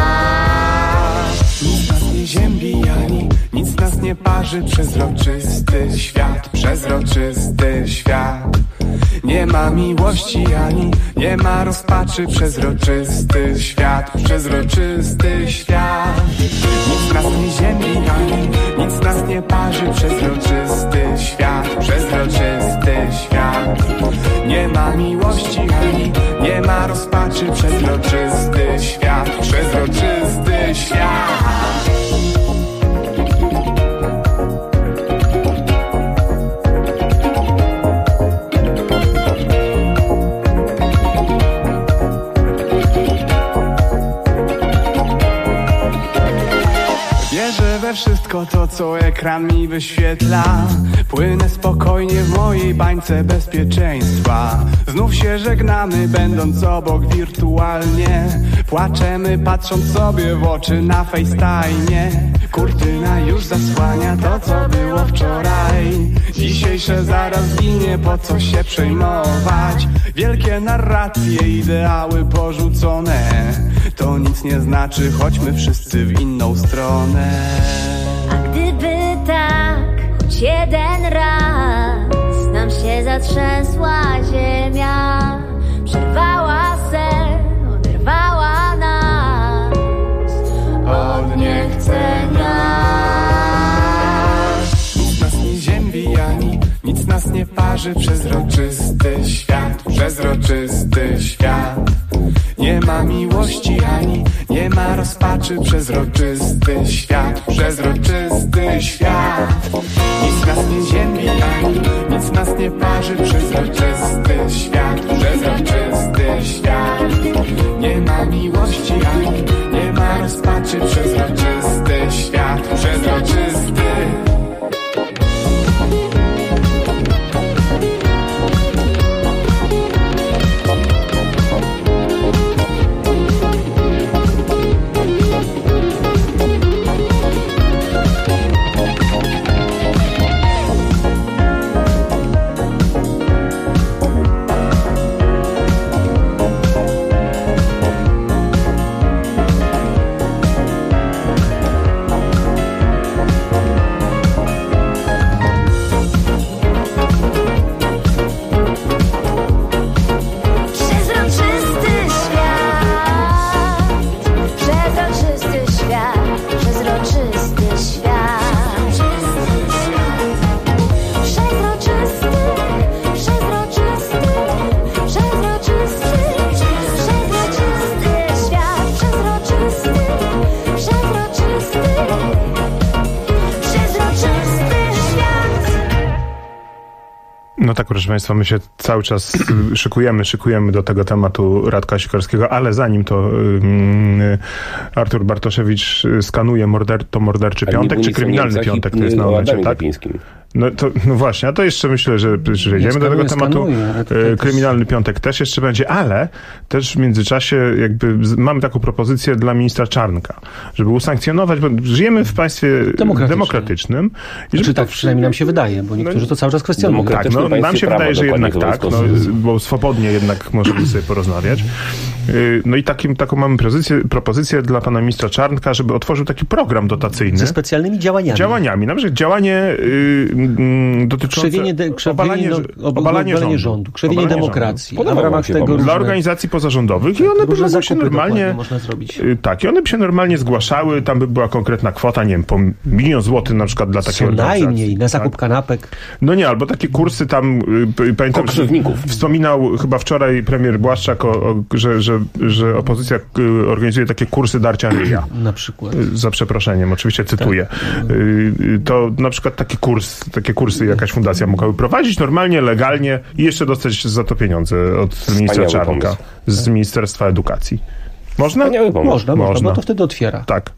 Nic nas nie ziębi ani nic nas nie parzy. Przezroczysty świat, przezroczysty świat. Nie ma miłości ani nie ma rozpaczy. Przezroczysty świat, przezroczysty świat. Nic nas nie ziębi ani nic nas nie parzy. Przezroczysty świat, przezroczysty świat. Nie ma miłości ani nie ma rozpaczy. Przezroczysty świat, przezroczysty świat. Wierzę we wszystko to, co ekran mi wyświetla. Płynę spokojnie w mojej bańce bezpieczeństwa. Znów się żegnamy, będąc obok wirtualnie. Płaczemy, patrząc sobie w oczy na FaceTime. Kurtyna już zasłania to, co było wczoraj. Dzisiejsze zaraz zginie, po co się przejmować. Wielkie narracje, ideały porzucone. To nic nie znaczy, chodźmy wszyscy w inną stronę. A gdyby tak, choć jeden raz nam się zatrzęsła ziemia, przerwała sen, oderwała nas od niechcenia. Nic nas nie ziębi ani nic nas nie parzy. Przezroczysty świat, przezroczysty świat. Nie ma miłości ani nie ma rozpaczy. Przezroczysty świat, przezroczysty świat. Nic nas nie ziębi ani nic nas nie parzy. Przezroczysty świat, przezroczysty świat. Nie ma miłości ani nie ma rozpaczy. Przezroczysty świat, przezroczysty. No tak, proszę Państwa, my się cały czas szykujemy do tego tematu Radka Sikorskiego, ale zanim to Artur Bartoszewicz skanuje morderczy piątek, czy kryminalny piątek to jest na momencie, tak? No właśnie, a to jeszcze myślę, że przejdziemy do tego tematu. Kryminalny piątek też jeszcze będzie, ale też w międzyczasie jakby mamy taką propozycję dla ministra Czarnka, żeby usankcjonować, bo żyjemy w państwie demokratycznym. I Czy tak przynajmniej nam się wydaje, bo niektórzy to cały czas kwestionują. Tak, nam się wydaje, że jednak tak, bo swobodnie jednak możemy sobie porozmawiać. No i taką mamy propozycję dla pana ministra Czarnka, żeby otworzył taki program dotacyjny. Ze specjalnymi działaniami. Na przykład działanie dotyczące obalanie rządu, krzewienie demokracji. A w ramach tego dla organizacji pozarządowych i one by się normalnie można zrobić. Tak, i one by się normalnie zgłaszały, tam by była konkretna kwota, nie wiem, po 1 000 000 złotych na przykład dla takiej organizacji. Najmniej, na zakup kanapek. No nie, albo takie kursy tam, pamiętam, wspominał chyba wczoraj premier Błaszczak, że opozycja organizuje takie kursy darcia ryja. Na przykład. Za przeproszeniem, oczywiście cytuję. Tak. To na przykład takie kursy jakaś fundacja mogłaby prowadzić normalnie, legalnie i jeszcze dostać za to pieniądze od ministra Czarnka z Ministerstwa Edukacji. Można? Można, bo to wtedy otwiera. Tak.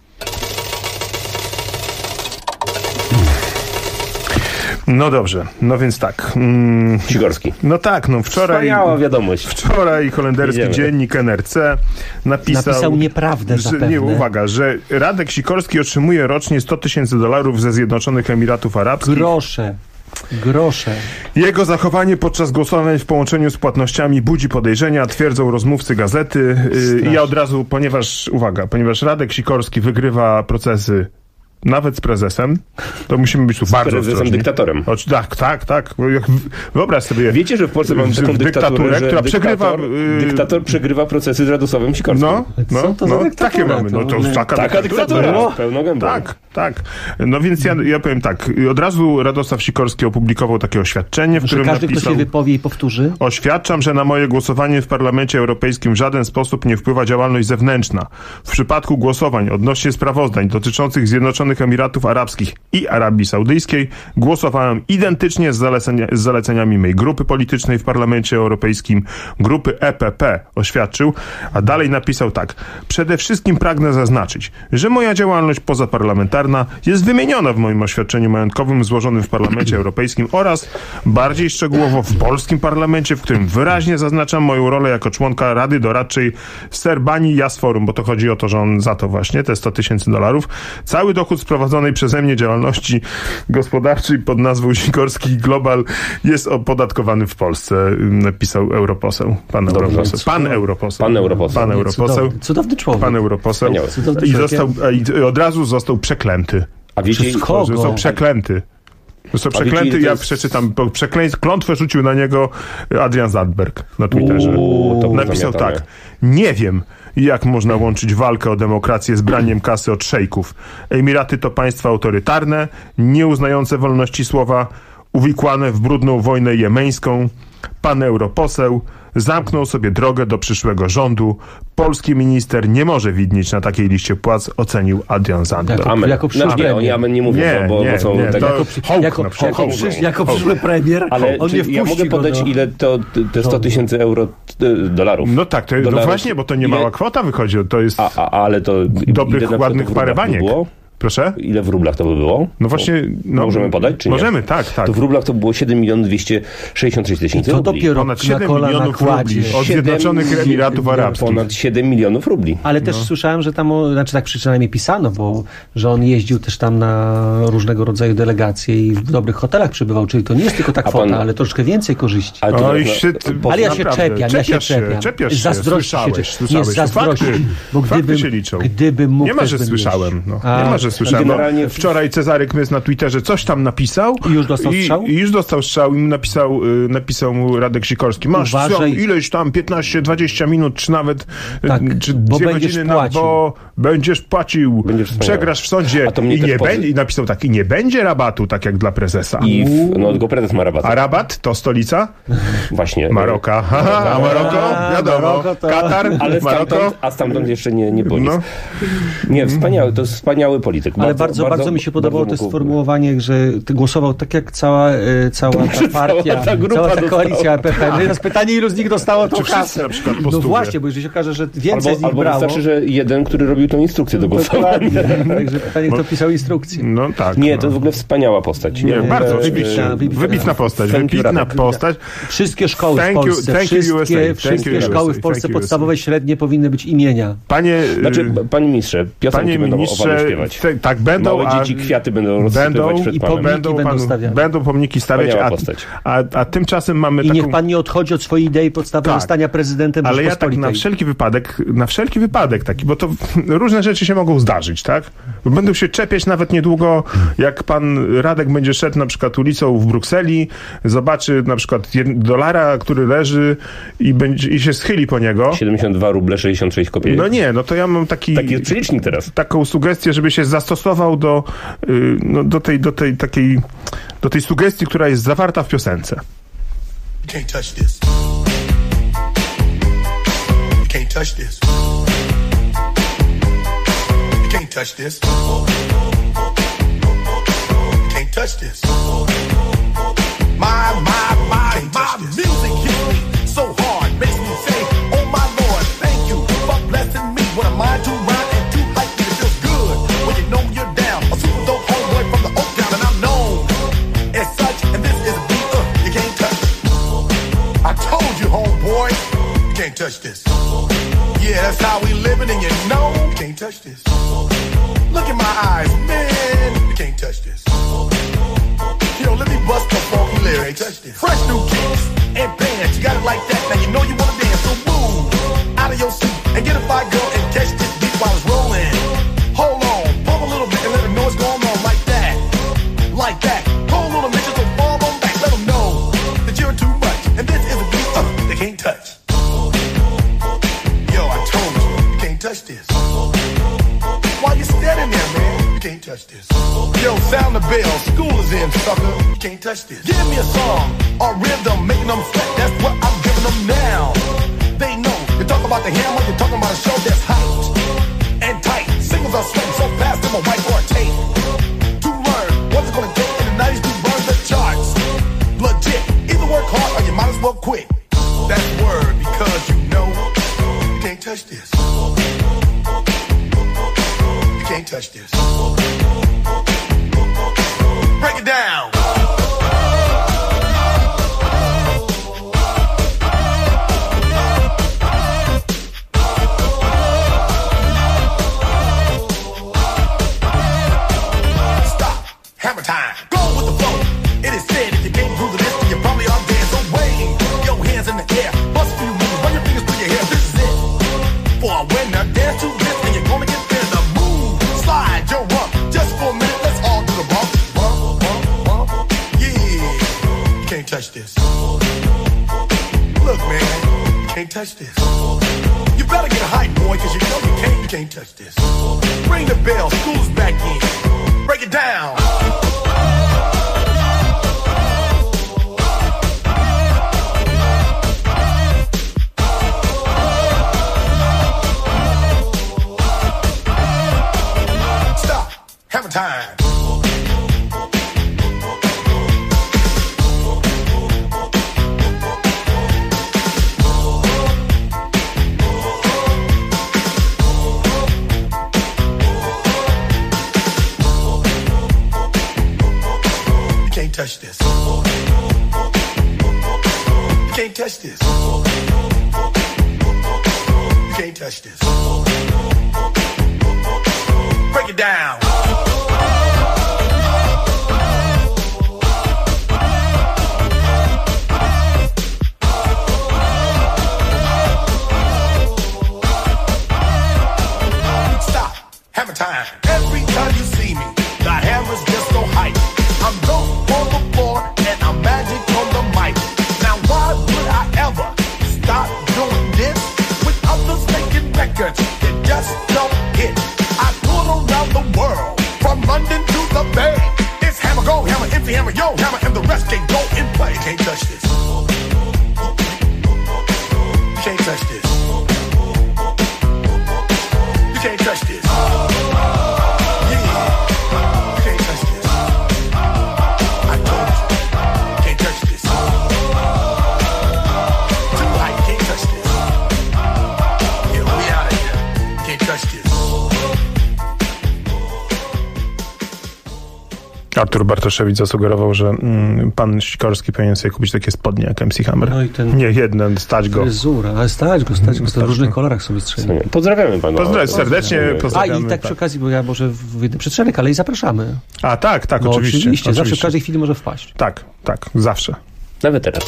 No dobrze, no więc tak. Sikorski. No tak, wczoraj... Wspaniała wiadomość. Wczoraj holenderski dziennik NRC napisał nieprawdę zapewne. Nie, uwaga, że Radek Sikorski otrzymuje rocznie $100,000 ze Zjednoczonych Emiratów Arabskich. Grosze. Jego zachowanie podczas głosowań w połączeniu z płatnościami budzi podejrzenia, twierdzą rozmówcy gazety. I ja od razu, ponieważ Radek Sikorski wygrywa procesy nawet z prezesem, to musimy być tu bardzo ostrożni. Z prezesem dyktatorem. Tak. Wyobraź sobie. Wiecie, że w Polsce mamy taką dyktaturę, która przegrywa... Dyktator przegrywa procesy z Radosławem Sikorskim. Takie mamy. No to taka dyktatura. Pełną gębą. Tak. No więc ja powiem tak. Od razu Radosław Sikorski opublikował takie oświadczenie, w którym każdy, kto się wypowie i powtórzy. Oświadczam, że na moje głosowanie w Parlamencie Europejskim w żaden sposób nie wpływa działalność zewnętrzna. W przypadku głosowań odnośnie sprawozdań dotyczących Zjednoczonych Emiratów Arabskich i Arabii Saudyjskiej głosowałem identycznie z zaleceniami mej grupy politycznej w Parlamencie Europejskim, grupy EPP, oświadczył, a dalej napisał tak. Przede wszystkim pragnę zaznaczyć, że moja działalność pozaparlamentarna jest wymieniona w moim oświadczeniu majątkowym złożonym w Parlamencie Europejskim oraz bardziej szczegółowo w polskim parlamencie, w którym wyraźnie zaznaczam moją rolę jako członka Rady Doradczej Serbanii Jazz Forum, bo to chodzi o to, że on za to właśnie, te $100,000. Cały dochód z prowadzonej przeze mnie działalności gospodarczej pod nazwą Sikorski Global jest opodatkowany w Polsce, napisał europoseł. Pan europoseł. Cudowny człowiek. Pan europoseł. I od razu został przeklęty. A wiecie, został przeklęty. Ja przeczytam, bo klątwę rzucił na niego Adrian Zandberg na Twitterze. Napisał tak. Nie wiem, jak można łączyć walkę o demokrację z braniem kasy od szejków. Emiraty to państwa autorytarne, nieuznające wolności słowa, uwikłane w brudną wojnę jemeńską. Pan europoseł zamknął sobie drogę do przyszłego rządu. Polski minister nie może widnieć na takiej liście płac, ocenił Adrian Zandberg. Oni amen nie mówią, bo są... Jako przyszły premier, ale on nie wpuści ja mogę podać, ile to te $100,000 dolarów? No tak, no właśnie, bo to nie mała kwota wychodzi. To jest ale to dobrych, ładnych parę baniek. Proszę? Ile w rublach to by było? No właśnie... możemy podać, czy nie? Możemy, tak. To w rublach to było 7 263 000 to rubli. Dopiero ponad 7 milionów rubli od Zjednoczonych Emiratów Arabskich. Ponad 7 milionów rubli. Ale też słyszałem, że tam, tak przynajmniej pisano, że on jeździł też tam na różnego rodzaju delegacje i w dobrych hotelach przebywał, czyli to nie jest tylko ta kwota, ale troszkę więcej korzyści. Ale ja się czepiam. Czepiasz się, słyszałeś. Bo gdybym mógł... Nie ma, że słyszałem. Nie ma, że słyszałem. Wczoraj Cezary Knys na Twitterze coś tam napisał. I już dostał strzał? I już dostał strzał i mu napisał mu Radek Sikorski. Masz strzał ileś tam 15-20 minut, czy nawet czy 2 godziny, bo będziesz płacił. Przegrasz w sądzie. I napisał tak, i nie będzie rabatu, tak jak dla prezesa. Tylko prezes ma rabat. A rabat to stolica? Właśnie. Maroka. A Maroko? Wiadomo. Katar? Ale Maroko? Stamtąd jeszcze nie było nic. Nie, wspaniały, to wspaniały polityk. polityk. Ale bardzo mi się podobało to sformułowanie, że ty głosował tak jak cała ta partia, cała ta koalicja EPP. No teraz pytanie, ilu z nich dostało tą kasę? Na przykład po no właśnie, bo jeżeli się okaże, że więcej z nich albo brało... wystarczy, że jeden, który robił tą instrukcję do głosowania. Także pytanie, kto pisał instrukcję. No tak. Nie, to w ogóle wspaniała postać. Nie, bardzo, oczywiście. Wybitna postać. Wszystkie szkoły w Polsce, wszystkie szkoły w Polsce podstawowe, średnie powinny być imienia. Panie ministrze, piosenki będą owale śpiewać. Tak, będą. Małe dzieci kwiaty będą rozsypywać przed panem. Będą pomniki stawiać, a tymczasem mamy taką... I niech pan nie odchodzi od swojej idei podstawy zostania prezydentem ale ja tak na wszelki wypadek taki, bo to różne rzeczy się mogą zdarzyć, tak? Będą się czepiać nawet niedługo, jak pan Radek będzie szedł na przykład ulicą w Brukseli, zobaczy na przykład $1, który leży i się schyli po niego. 72 ruble 66 kopiejek. No nie, no to ja mam taki jest przelicznik teraz. Taką sugestię, żeby się zastosował do tej sugestii, która jest zawarta w piosence. You can't touch this. You can't touch this. You can't touch this. You can't touch this. My music hits me so hard, makes me say, oh my Lord, thank you for blessing me. What am I to rhyme and too hype, it feels good when you know you're down. A super dope homeboy from the Oak Town, and I'm known as such, and this is a beat you can't touch. I told you, homeboy, you can't touch this. Yeah, that's how we living, and you know you can't touch this. Look in my eyes, man, you can't touch this. Yo, let me bust the funky lyrics. Fresh new kicks and bands, you got it like that. Now you know you wanna dance, so move out of your seat and get a fire girl and catch this beat while it's rolling. Hold on, pump a little bit and let them know what's going on like that, like that. Hold on a minute, so fall on back, let them know that you're too much. And this is a beat they can't touch. Yo, I told you, you can't touch this. Why you standing there, man? You can't touch this. Yo, sound the bell, school is in, sucker. You can't touch this. Give me a song or rhythm, making them sweat. That's what I'm giving them now. They know. You talk about the hammer, you're talking about a show that's hyped and tight. Singles are sweating so fast, them a whiteboard tape. To learn what's it gonna take in the 90s to burn the charts. Legit. Either work hard or you might as well quit. That's word because you know you can't touch this. You can't touch this. Break it down. Stop. Hammer time. Go with the flow. It is said if you can't groove the list, you probably are dead. So wave your hands in the air. Bust for you moves. Run your fingers through your hair. This is it. For a winner, dance to this and you're gonna get there. The move. Slide your rump. Just for a minute, let's all do the bump. Can't touch this. Look, man, you can't touch this. You better get a hype, boy, cause you know you can't touch this. Ring the bell, school's back in. Break it down. Stop. Hammer time. Touch this. You can't touch this. You can't touch this. Break it down. Stop. Hammer time. Every time you see me, the hammer's just so hype. I'm dope on the floor and I'm magic on the mic. Now why would I ever stop doing this? With others making records that just don't hit. I tour around the world, from London to the Bay. It's hammer, go hammer, empty hammer, yo hammer, and the rest can go in play. You can't touch this. You can't touch this. You can't touch this. Yeah. Artur Bartoszewicz zasugerował, że pan Sikorski powinien sobie kupić takie spodnie jak MC Hammer. No i ten... Nie jeden, stać go. Fryzura, ale stać go, w różnych kolorach sobie strzeli. Pozdrawiamy pana. Serdecznie pozdrawiamy. A i tak przy okazji, bo ja może wyjdę przedszereg, ale i zapraszamy. A tak, no, oczywiście. Zawsze w każdej chwili może wpaść. Tak, zawsze. Nawet teraz.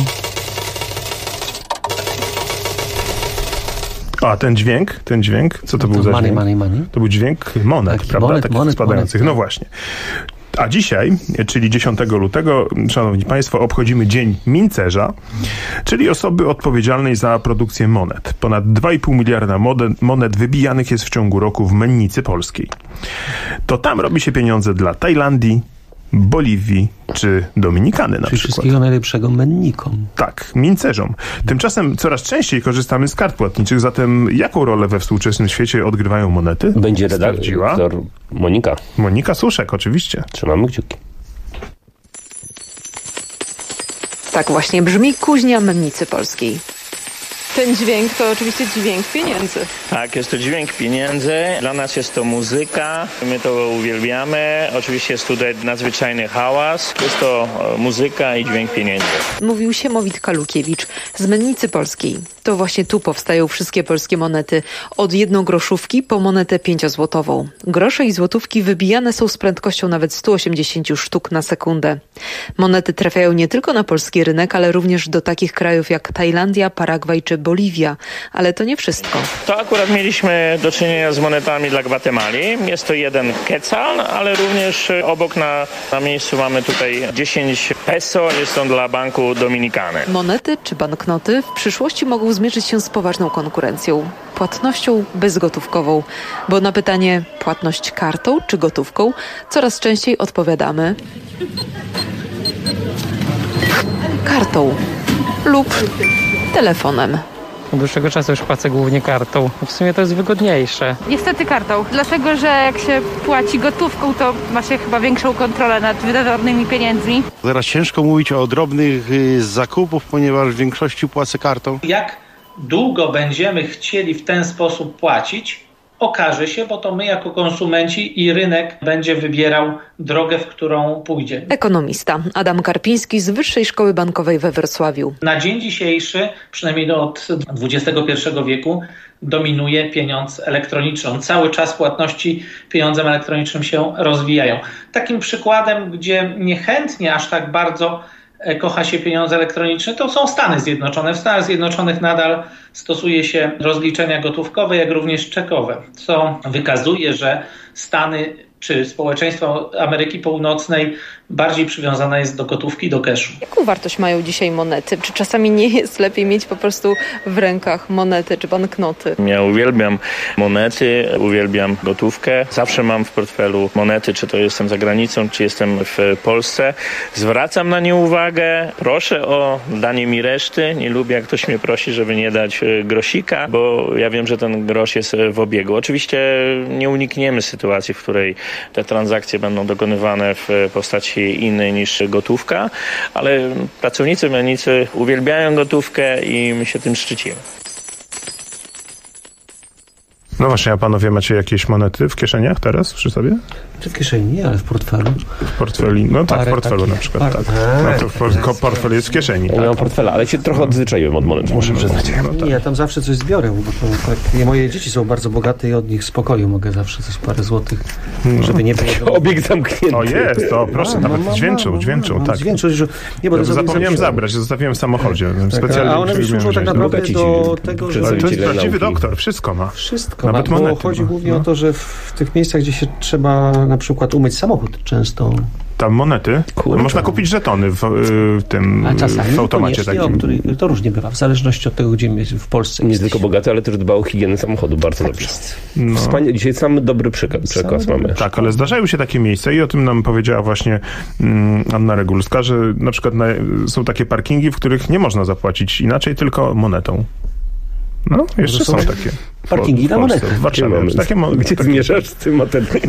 A ten dźwięk, co to był za dźwięk? Money. To był dźwięk monet, tak, prawda? Takich spadających. No właśnie. A dzisiaj, czyli 10 lutego, szanowni państwo, obchodzimy Dzień Mincerza, czyli osoby odpowiedzialnej za produkcję monet. Ponad 2,5 miliarda monet wybijanych jest w ciągu roku w mennicy polskiej. To tam robi się pieniądze dla Tajlandii, Boliwii czy Dominikany na przykład. Wszystkiego najlepszego mennikom. Tak, mincerzom. Tymczasem coraz częściej korzystamy z kart płatniczych, zatem jaką rolę we współczesnym świecie odgrywają monety? Będzie redaktor Monika. Monika Suszek, oczywiście. Trzymamy kciuki. Tak właśnie brzmi kuźnia mennicy polskiej. Ten dźwięk to oczywiście dźwięk pieniędzy. Tak, jest to dźwięk pieniędzy. Dla nas jest to muzyka. My to uwielbiamy. Oczywiście jest tutaj nadzwyczajny hałas. Jest to muzyka i dźwięk pieniędzy. Mówił Siemowit Kalukiewicz z mennicy polskiej. To właśnie tu powstają wszystkie polskie monety. Od jednogroszówki po monetę 5-złotową. Grosze i złotówki wybijane są z prędkością nawet 180 sztuk na sekundę. Monety trafiają nie tylko na polski rynek, ale również do takich krajów jak Tajlandia, Paragwaj czy Boliwia. Ale to nie wszystko. To akurat mieliśmy do czynienia z monetami dla Gwatemali. Jest to 1 quetzal, ale również obok na miejscu mamy tutaj 10 peso. Jest to dla Banku Dominikany. Monety czy banknoty w przyszłości mogą zmierzyć się z poważną konkurencją. Płatnością bezgotówkową. Bo na pytanie płatność kartą czy gotówką coraz częściej odpowiadamy kartą lub telefonem. Od dłuższego czasu już płacę głównie kartą. W sumie to jest wygodniejsze. Niestety kartą, dlatego że jak się płaci gotówką, to ma się chyba większą kontrolę nad wydawanymi pieniędzmi. Teraz ciężko mówić o drobnych zakupów, ponieważ w większości płacę kartą. Jak długo będziemy chcieli w ten sposób płacić, okaże się, bo to my jako konsumenci i rynek będzie wybierał drogę, w którą pójdzie. Ekonomista Adam Karpiński z Wyższej Szkoły Bankowej we Wrocławiu. Na dzień dzisiejszy, przynajmniej od XXI wieku, dominuje pieniądz elektroniczny. On cały czas płatności pieniądzem elektronicznym się rozwijają. Takim przykładem, gdzie niechętnie aż tak bardzo kocha się pieniądze elektroniczne, to są Stany Zjednoczone. W Stanach Zjednoczonych nadal stosuje się rozliczenia gotówkowe, jak również czekowe, co wykazuje, że Stany czy społeczeństwo Ameryki Północnej bardziej przywiązana jest do gotówki, do cashu. Jaką wartość mają dzisiaj monety? Czy czasami nie jest lepiej mieć po prostu w rękach monety czy banknoty? Ja uwielbiam monety, uwielbiam gotówkę. Zawsze mam w portfelu monety, czy to jestem za granicą, czy jestem w Polsce. Zwracam na nie uwagę. Proszę o danie mi reszty. Nie lubię, jak ktoś mnie prosi, żeby nie dać grosika, bo ja wiem, że ten grosz jest w obiegu. Oczywiście nie unikniemy sytuacji, w której te transakcje będą dokonywane w postaci innej niż gotówka, ale pracownicy mennicy uwielbiają gotówkę i my się tym szczycimy. No właśnie, a panowie macie jakieś monety w kieszeniach teraz przy sobie? Czy w kieszeni nie, ale w portfelu. W portfeli, no tak, w portfelu na przykład, tak. No to portfel jest w kieszeni. Ja mam portfela, ale się trochę odzwyczaiłem od monet, muszę przyznać. No tak. Nie, ja tam zawsze coś zbiorę, bo to, tak, moje dzieci są bardzo bogate i od nich spokoju mogę zawsze coś parę złotych, żeby nie było... Obieg zamknięty. O jest, to proszę, nawet dźwięczą, tak. Dźwięczą, że... Nie, bo ja zapomniałem zabrać, zostawiłem w samochodzie. Specjalnie. A one mi służą tak naprawdę do tego, że... Ale to jest prawdziwy doktor, wszystko ma. Wszystko ma, bo chodzi głównie o to, że w tych miejscach, gdzie się trzeba na przykład umyć samochód często... Tam monety? Kurczę. Można kupić żetony w automacie takim. To różnie bywa, w zależności od tego, gdzie w Polsce nie tylko bogaty, ale też dba o higienę samochodu. Bardzo tak dobrze. No. Dzisiaj sam dobry przekaz mamy. Tak, ale zdarzają się takie miejsca i o tym nam powiedziała właśnie Anna Regulska, że na przykład są takie parkingi, w których nie można zapłacić inaczej, tylko monetą. No, jeszcze są takie. parkingi na monety. W Warszawie. Gdzie zmierzasz z tym materiałem?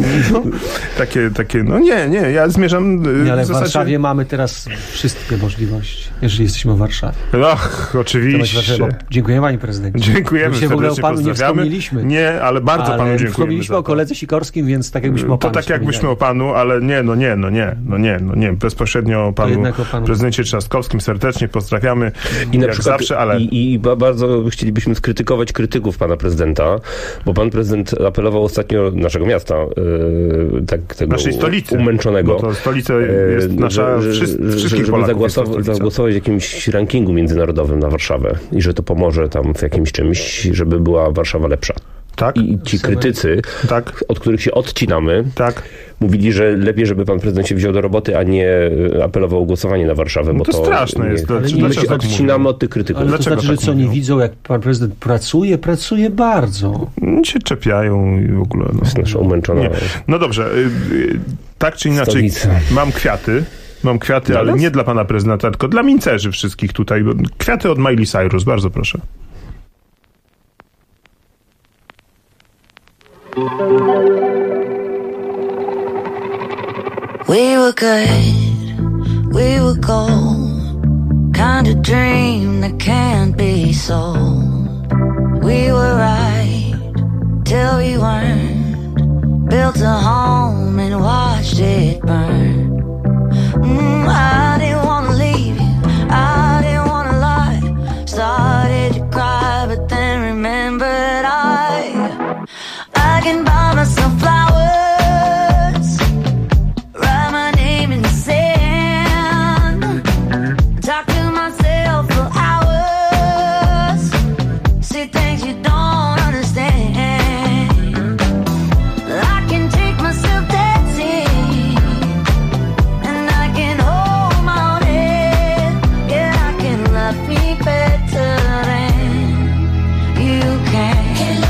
Ja zmierzam ale w w Warszawie mamy teraz wszystkie możliwości, jeżeli jesteśmy w Warszawie. Ach, oczywiście. Dziękujemy, panie prezydencie. Dziękujemy serdecznie, w ogóle o panu nie wspomnieliśmy. Nie, ale bardzo panu dziękujemy. Wspomnieliśmy o koledze Sikorskim, więc tak jakbyśmy o panu To tak jakbyśmy o panu, ale nie. Bezpośrednio o panu prezydencie Trzaskowskim serdecznie pozdrawiamy. I na jak przykład, zawsze, ale... I bardzo chcielibyśmy skrytykować krytyków pana prezydenta, bo pan prezydent apelował ostatnio naszego miasta, tego naszej stolicy, umęczonego, bo to stolica jest nasza, wszystkich żeby zagłosować w jakimś rankingu międzynarodowym na Warszawę i że to pomoże tam w jakimś czymś, żeby była Warszawa lepsza. Tak? I ci krytycy, od których się odcinamy, mówili, że lepiej, żeby pan prezydent się wziął do roboty, a nie apelował o głosowanie na Warszawę. Bo to straszne jest. My się odcinamy od tych krytyków. Ale to znaczy, że co, nie widzą, jak pan prezydent pracuje bardzo. Się czepiają i w ogóle. Jest nasza umęczona. No dobrze. Tak czy inaczej, stolica. Mam kwiaty, ale nie dla pana prezydenta, tylko dla mincerzy wszystkich tutaj. Kwiaty od Miley Cyrus, bardzo proszę. We were good, we were gold, kind of dream that can't be sold. We were right till we weren't, built a home and watched it burn. I didn't wanna leave you, I didn't wanna lie, started to cry but then remembered I can buy myself flowers, write my name in the sand, talk to myself for hours, say things you don't understand. I can take myself dancing, and I can hold my own head. Yeah, I can love me better than you can.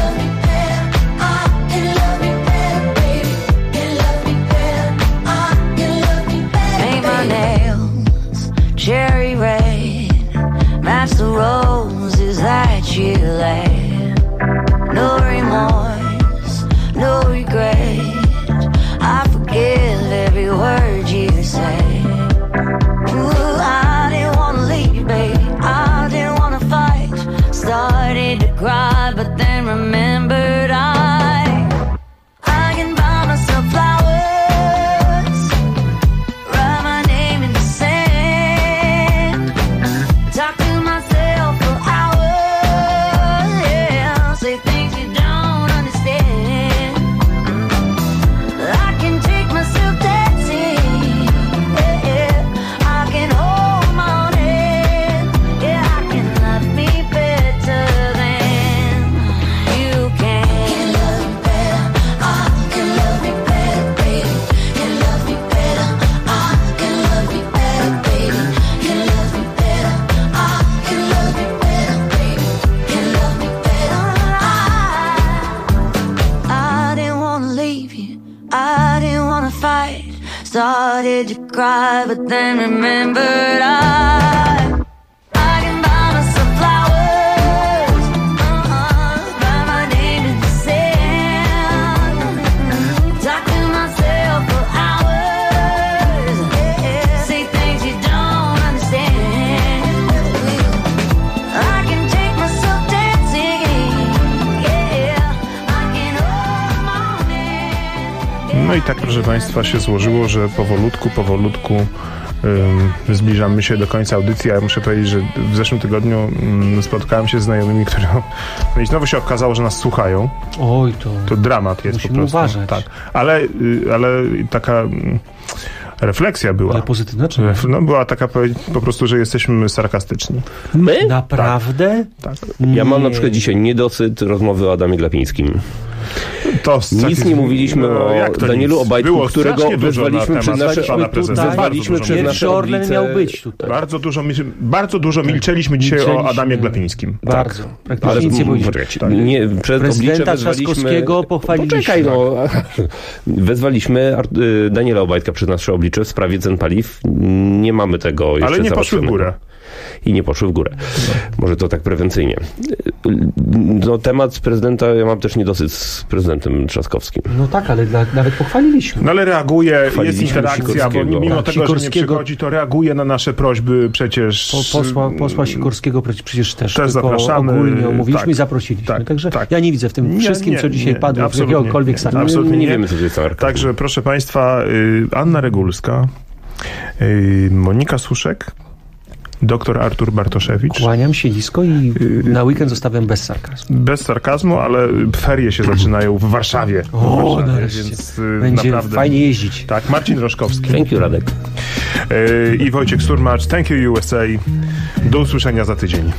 Cherry red, match the roses that you laid. No remorse, no regret, I forgive every word you say. Ooh, I didn't wanna leave, baby, I didn't wanna fight. Started to cry, but then remembered I can buy myself flowers, write my name in the sand, talk to myself for hours, yeah, say things you don't understand. I can take myself dancing, yeah, I can hold my own head, yeah, I can love me better than you can. Can love me better, I can love me better, baby. Can love me better, I can love me better, baby. Can love me better, I can love me better, baby. Can love me better, I didn't wanna leave you, I didn't wanna fight. Started to cry, but then remembered I can buy myself flowers, write my name in the sand, talk to myself for hours, yeah, say things you don't understand. I can take myself dancing, yeah, I can hold my own head. No i tak, proszę państwa, się złożyło, że powolutku zbliżamy się do końca audycji. Ja muszę powiedzieć, że w zeszłym tygodniu spotkałem się z znajomymi, którzy no i znowu się okazało, że nas słuchają. Oj, to dramat jest po prostu. Uważać. Tak. Ale taka refleksja była. Ale pozytywna czy? No była taka po prostu, że jesteśmy sarkastyczni. My? Naprawdę? Tak. Ja mam na przykład dzisiaj niedosyt rozmowy o Adamie Glapińskim. Nic nie mówiliśmy o Danielu Obajtku, którego wezwaliśmy przez nasze Orlen miał być tutaj. Bardzo dużo milczeliśmy dzisiaj o Adamie Glapińskim. Bardzo. Praktycznie nic nie powiedzieliśmy. Prezydenta Trzaskowskiego pochwaliliśmy. Poczekaj, wezwaliśmy Daniela Obajtka przez nasze oblicze w sprawie cen paliw. Nie mamy tego jeszcze. Ale nie poszły w górę. I nie poszły w górę. Może to tak prewencyjnie. Temat prezydenta, ja mam też niedosyt z prezydentem Trzaskowskim. No tak, ale nawet pochwaliliśmy. No ale reaguje, jest interakcja, bo mimo tego, że nie przychodzi, to reaguje na nasze prośby przecież. Posła Sikorskiego przecież też zapraszamy. Ogólnie omówiliśmy i zaprosiliśmy. Także ja nie widzę w tym wszystkim, co dzisiaj padło, z jakiegokolwiek stanu. Absolutnie nie wiemy, co to jest arka. Także proszę Państwa, Anna Regulska, Monika Suszek, Doktor Artur Bartoszewicz. Kłaniam się nisko i na weekend zostawiam bez sarkazmu. Bez sarkazmu, ale ferie się zaczynają w Warszawie. Więc będzie naprawdę fajnie jeździć. Tak, Marcin Roszkowski. Thank you, Radek. I Wojciech Surmacz. Thank you, USA. Do usłyszenia za tydzień.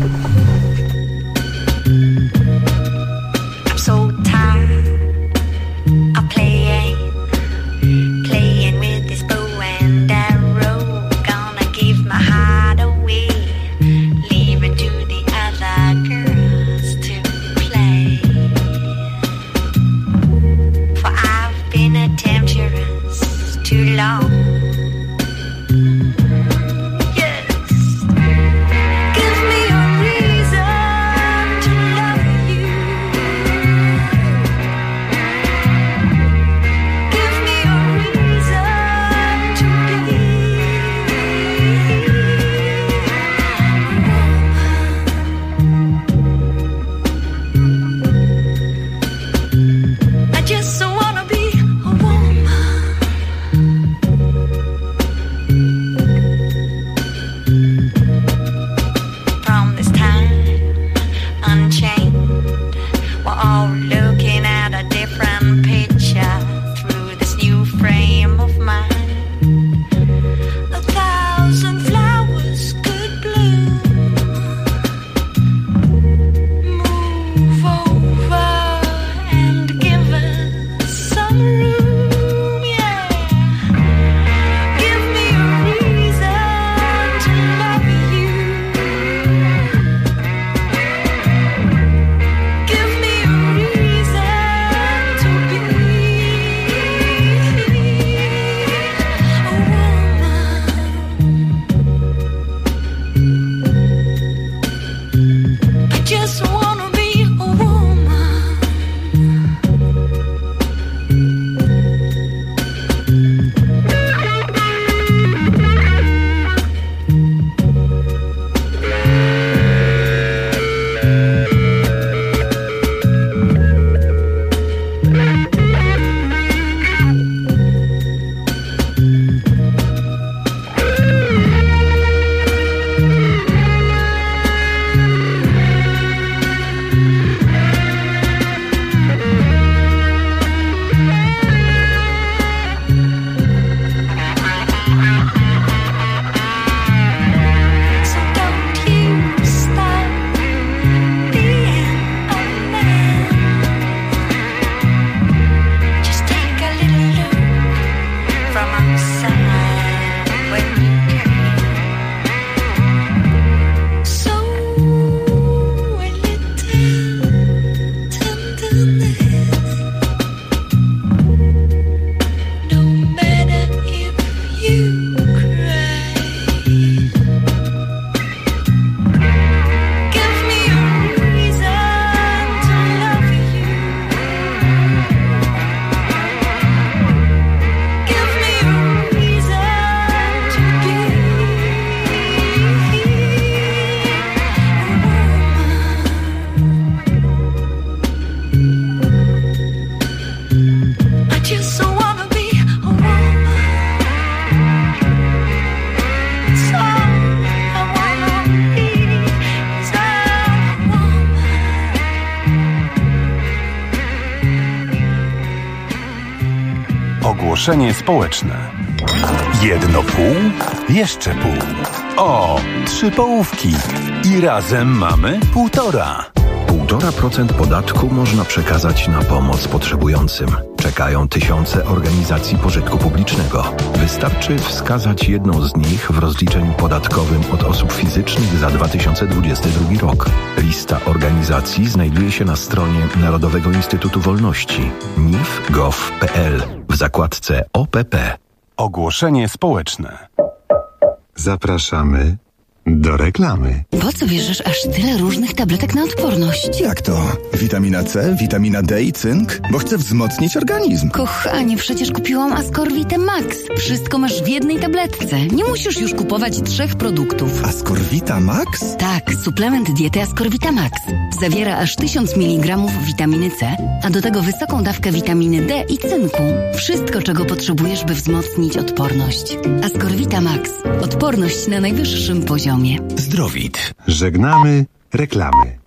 Ogłoszenie społeczne. Jedno pół, jeszcze pół. O, 3 połówki. I razem mamy 1,5. 1,5% podatku można przekazać na pomoc potrzebującym. Czekają tysiące organizacji pożytku publicznego. Wystarczy wskazać jedną z nich w rozliczeniu podatkowym od osób fizycznych za 2022 rok. Lista organizacji znajduje się na stronie Narodowego Instytutu Wolności nif.gov.pl w zakładce OPP. Ogłoszenie społeczne. Zapraszamy do reklamy. Po co bierzesz aż tyle różnych tabletek na odporność? Jak to? Witamina C, witamina D i cynk? Bo chcę wzmocnić organizm. Kochanie, przecież kupiłam Ascorvite Max. Wszystko masz w jednej tabletce. Nie musisz już kupować 3 produktów. Ascorvita Max? Tak, suplement diety Ascorvita Max. Zawiera aż 1000 mg witaminy C, a do tego wysoką dawkę witaminy D i cynku. Wszystko, czego potrzebujesz, by wzmocnić odporność. Ascorvita Max. Odporność na najwyższym poziomie. Zdrowit. Żegnamy reklamy.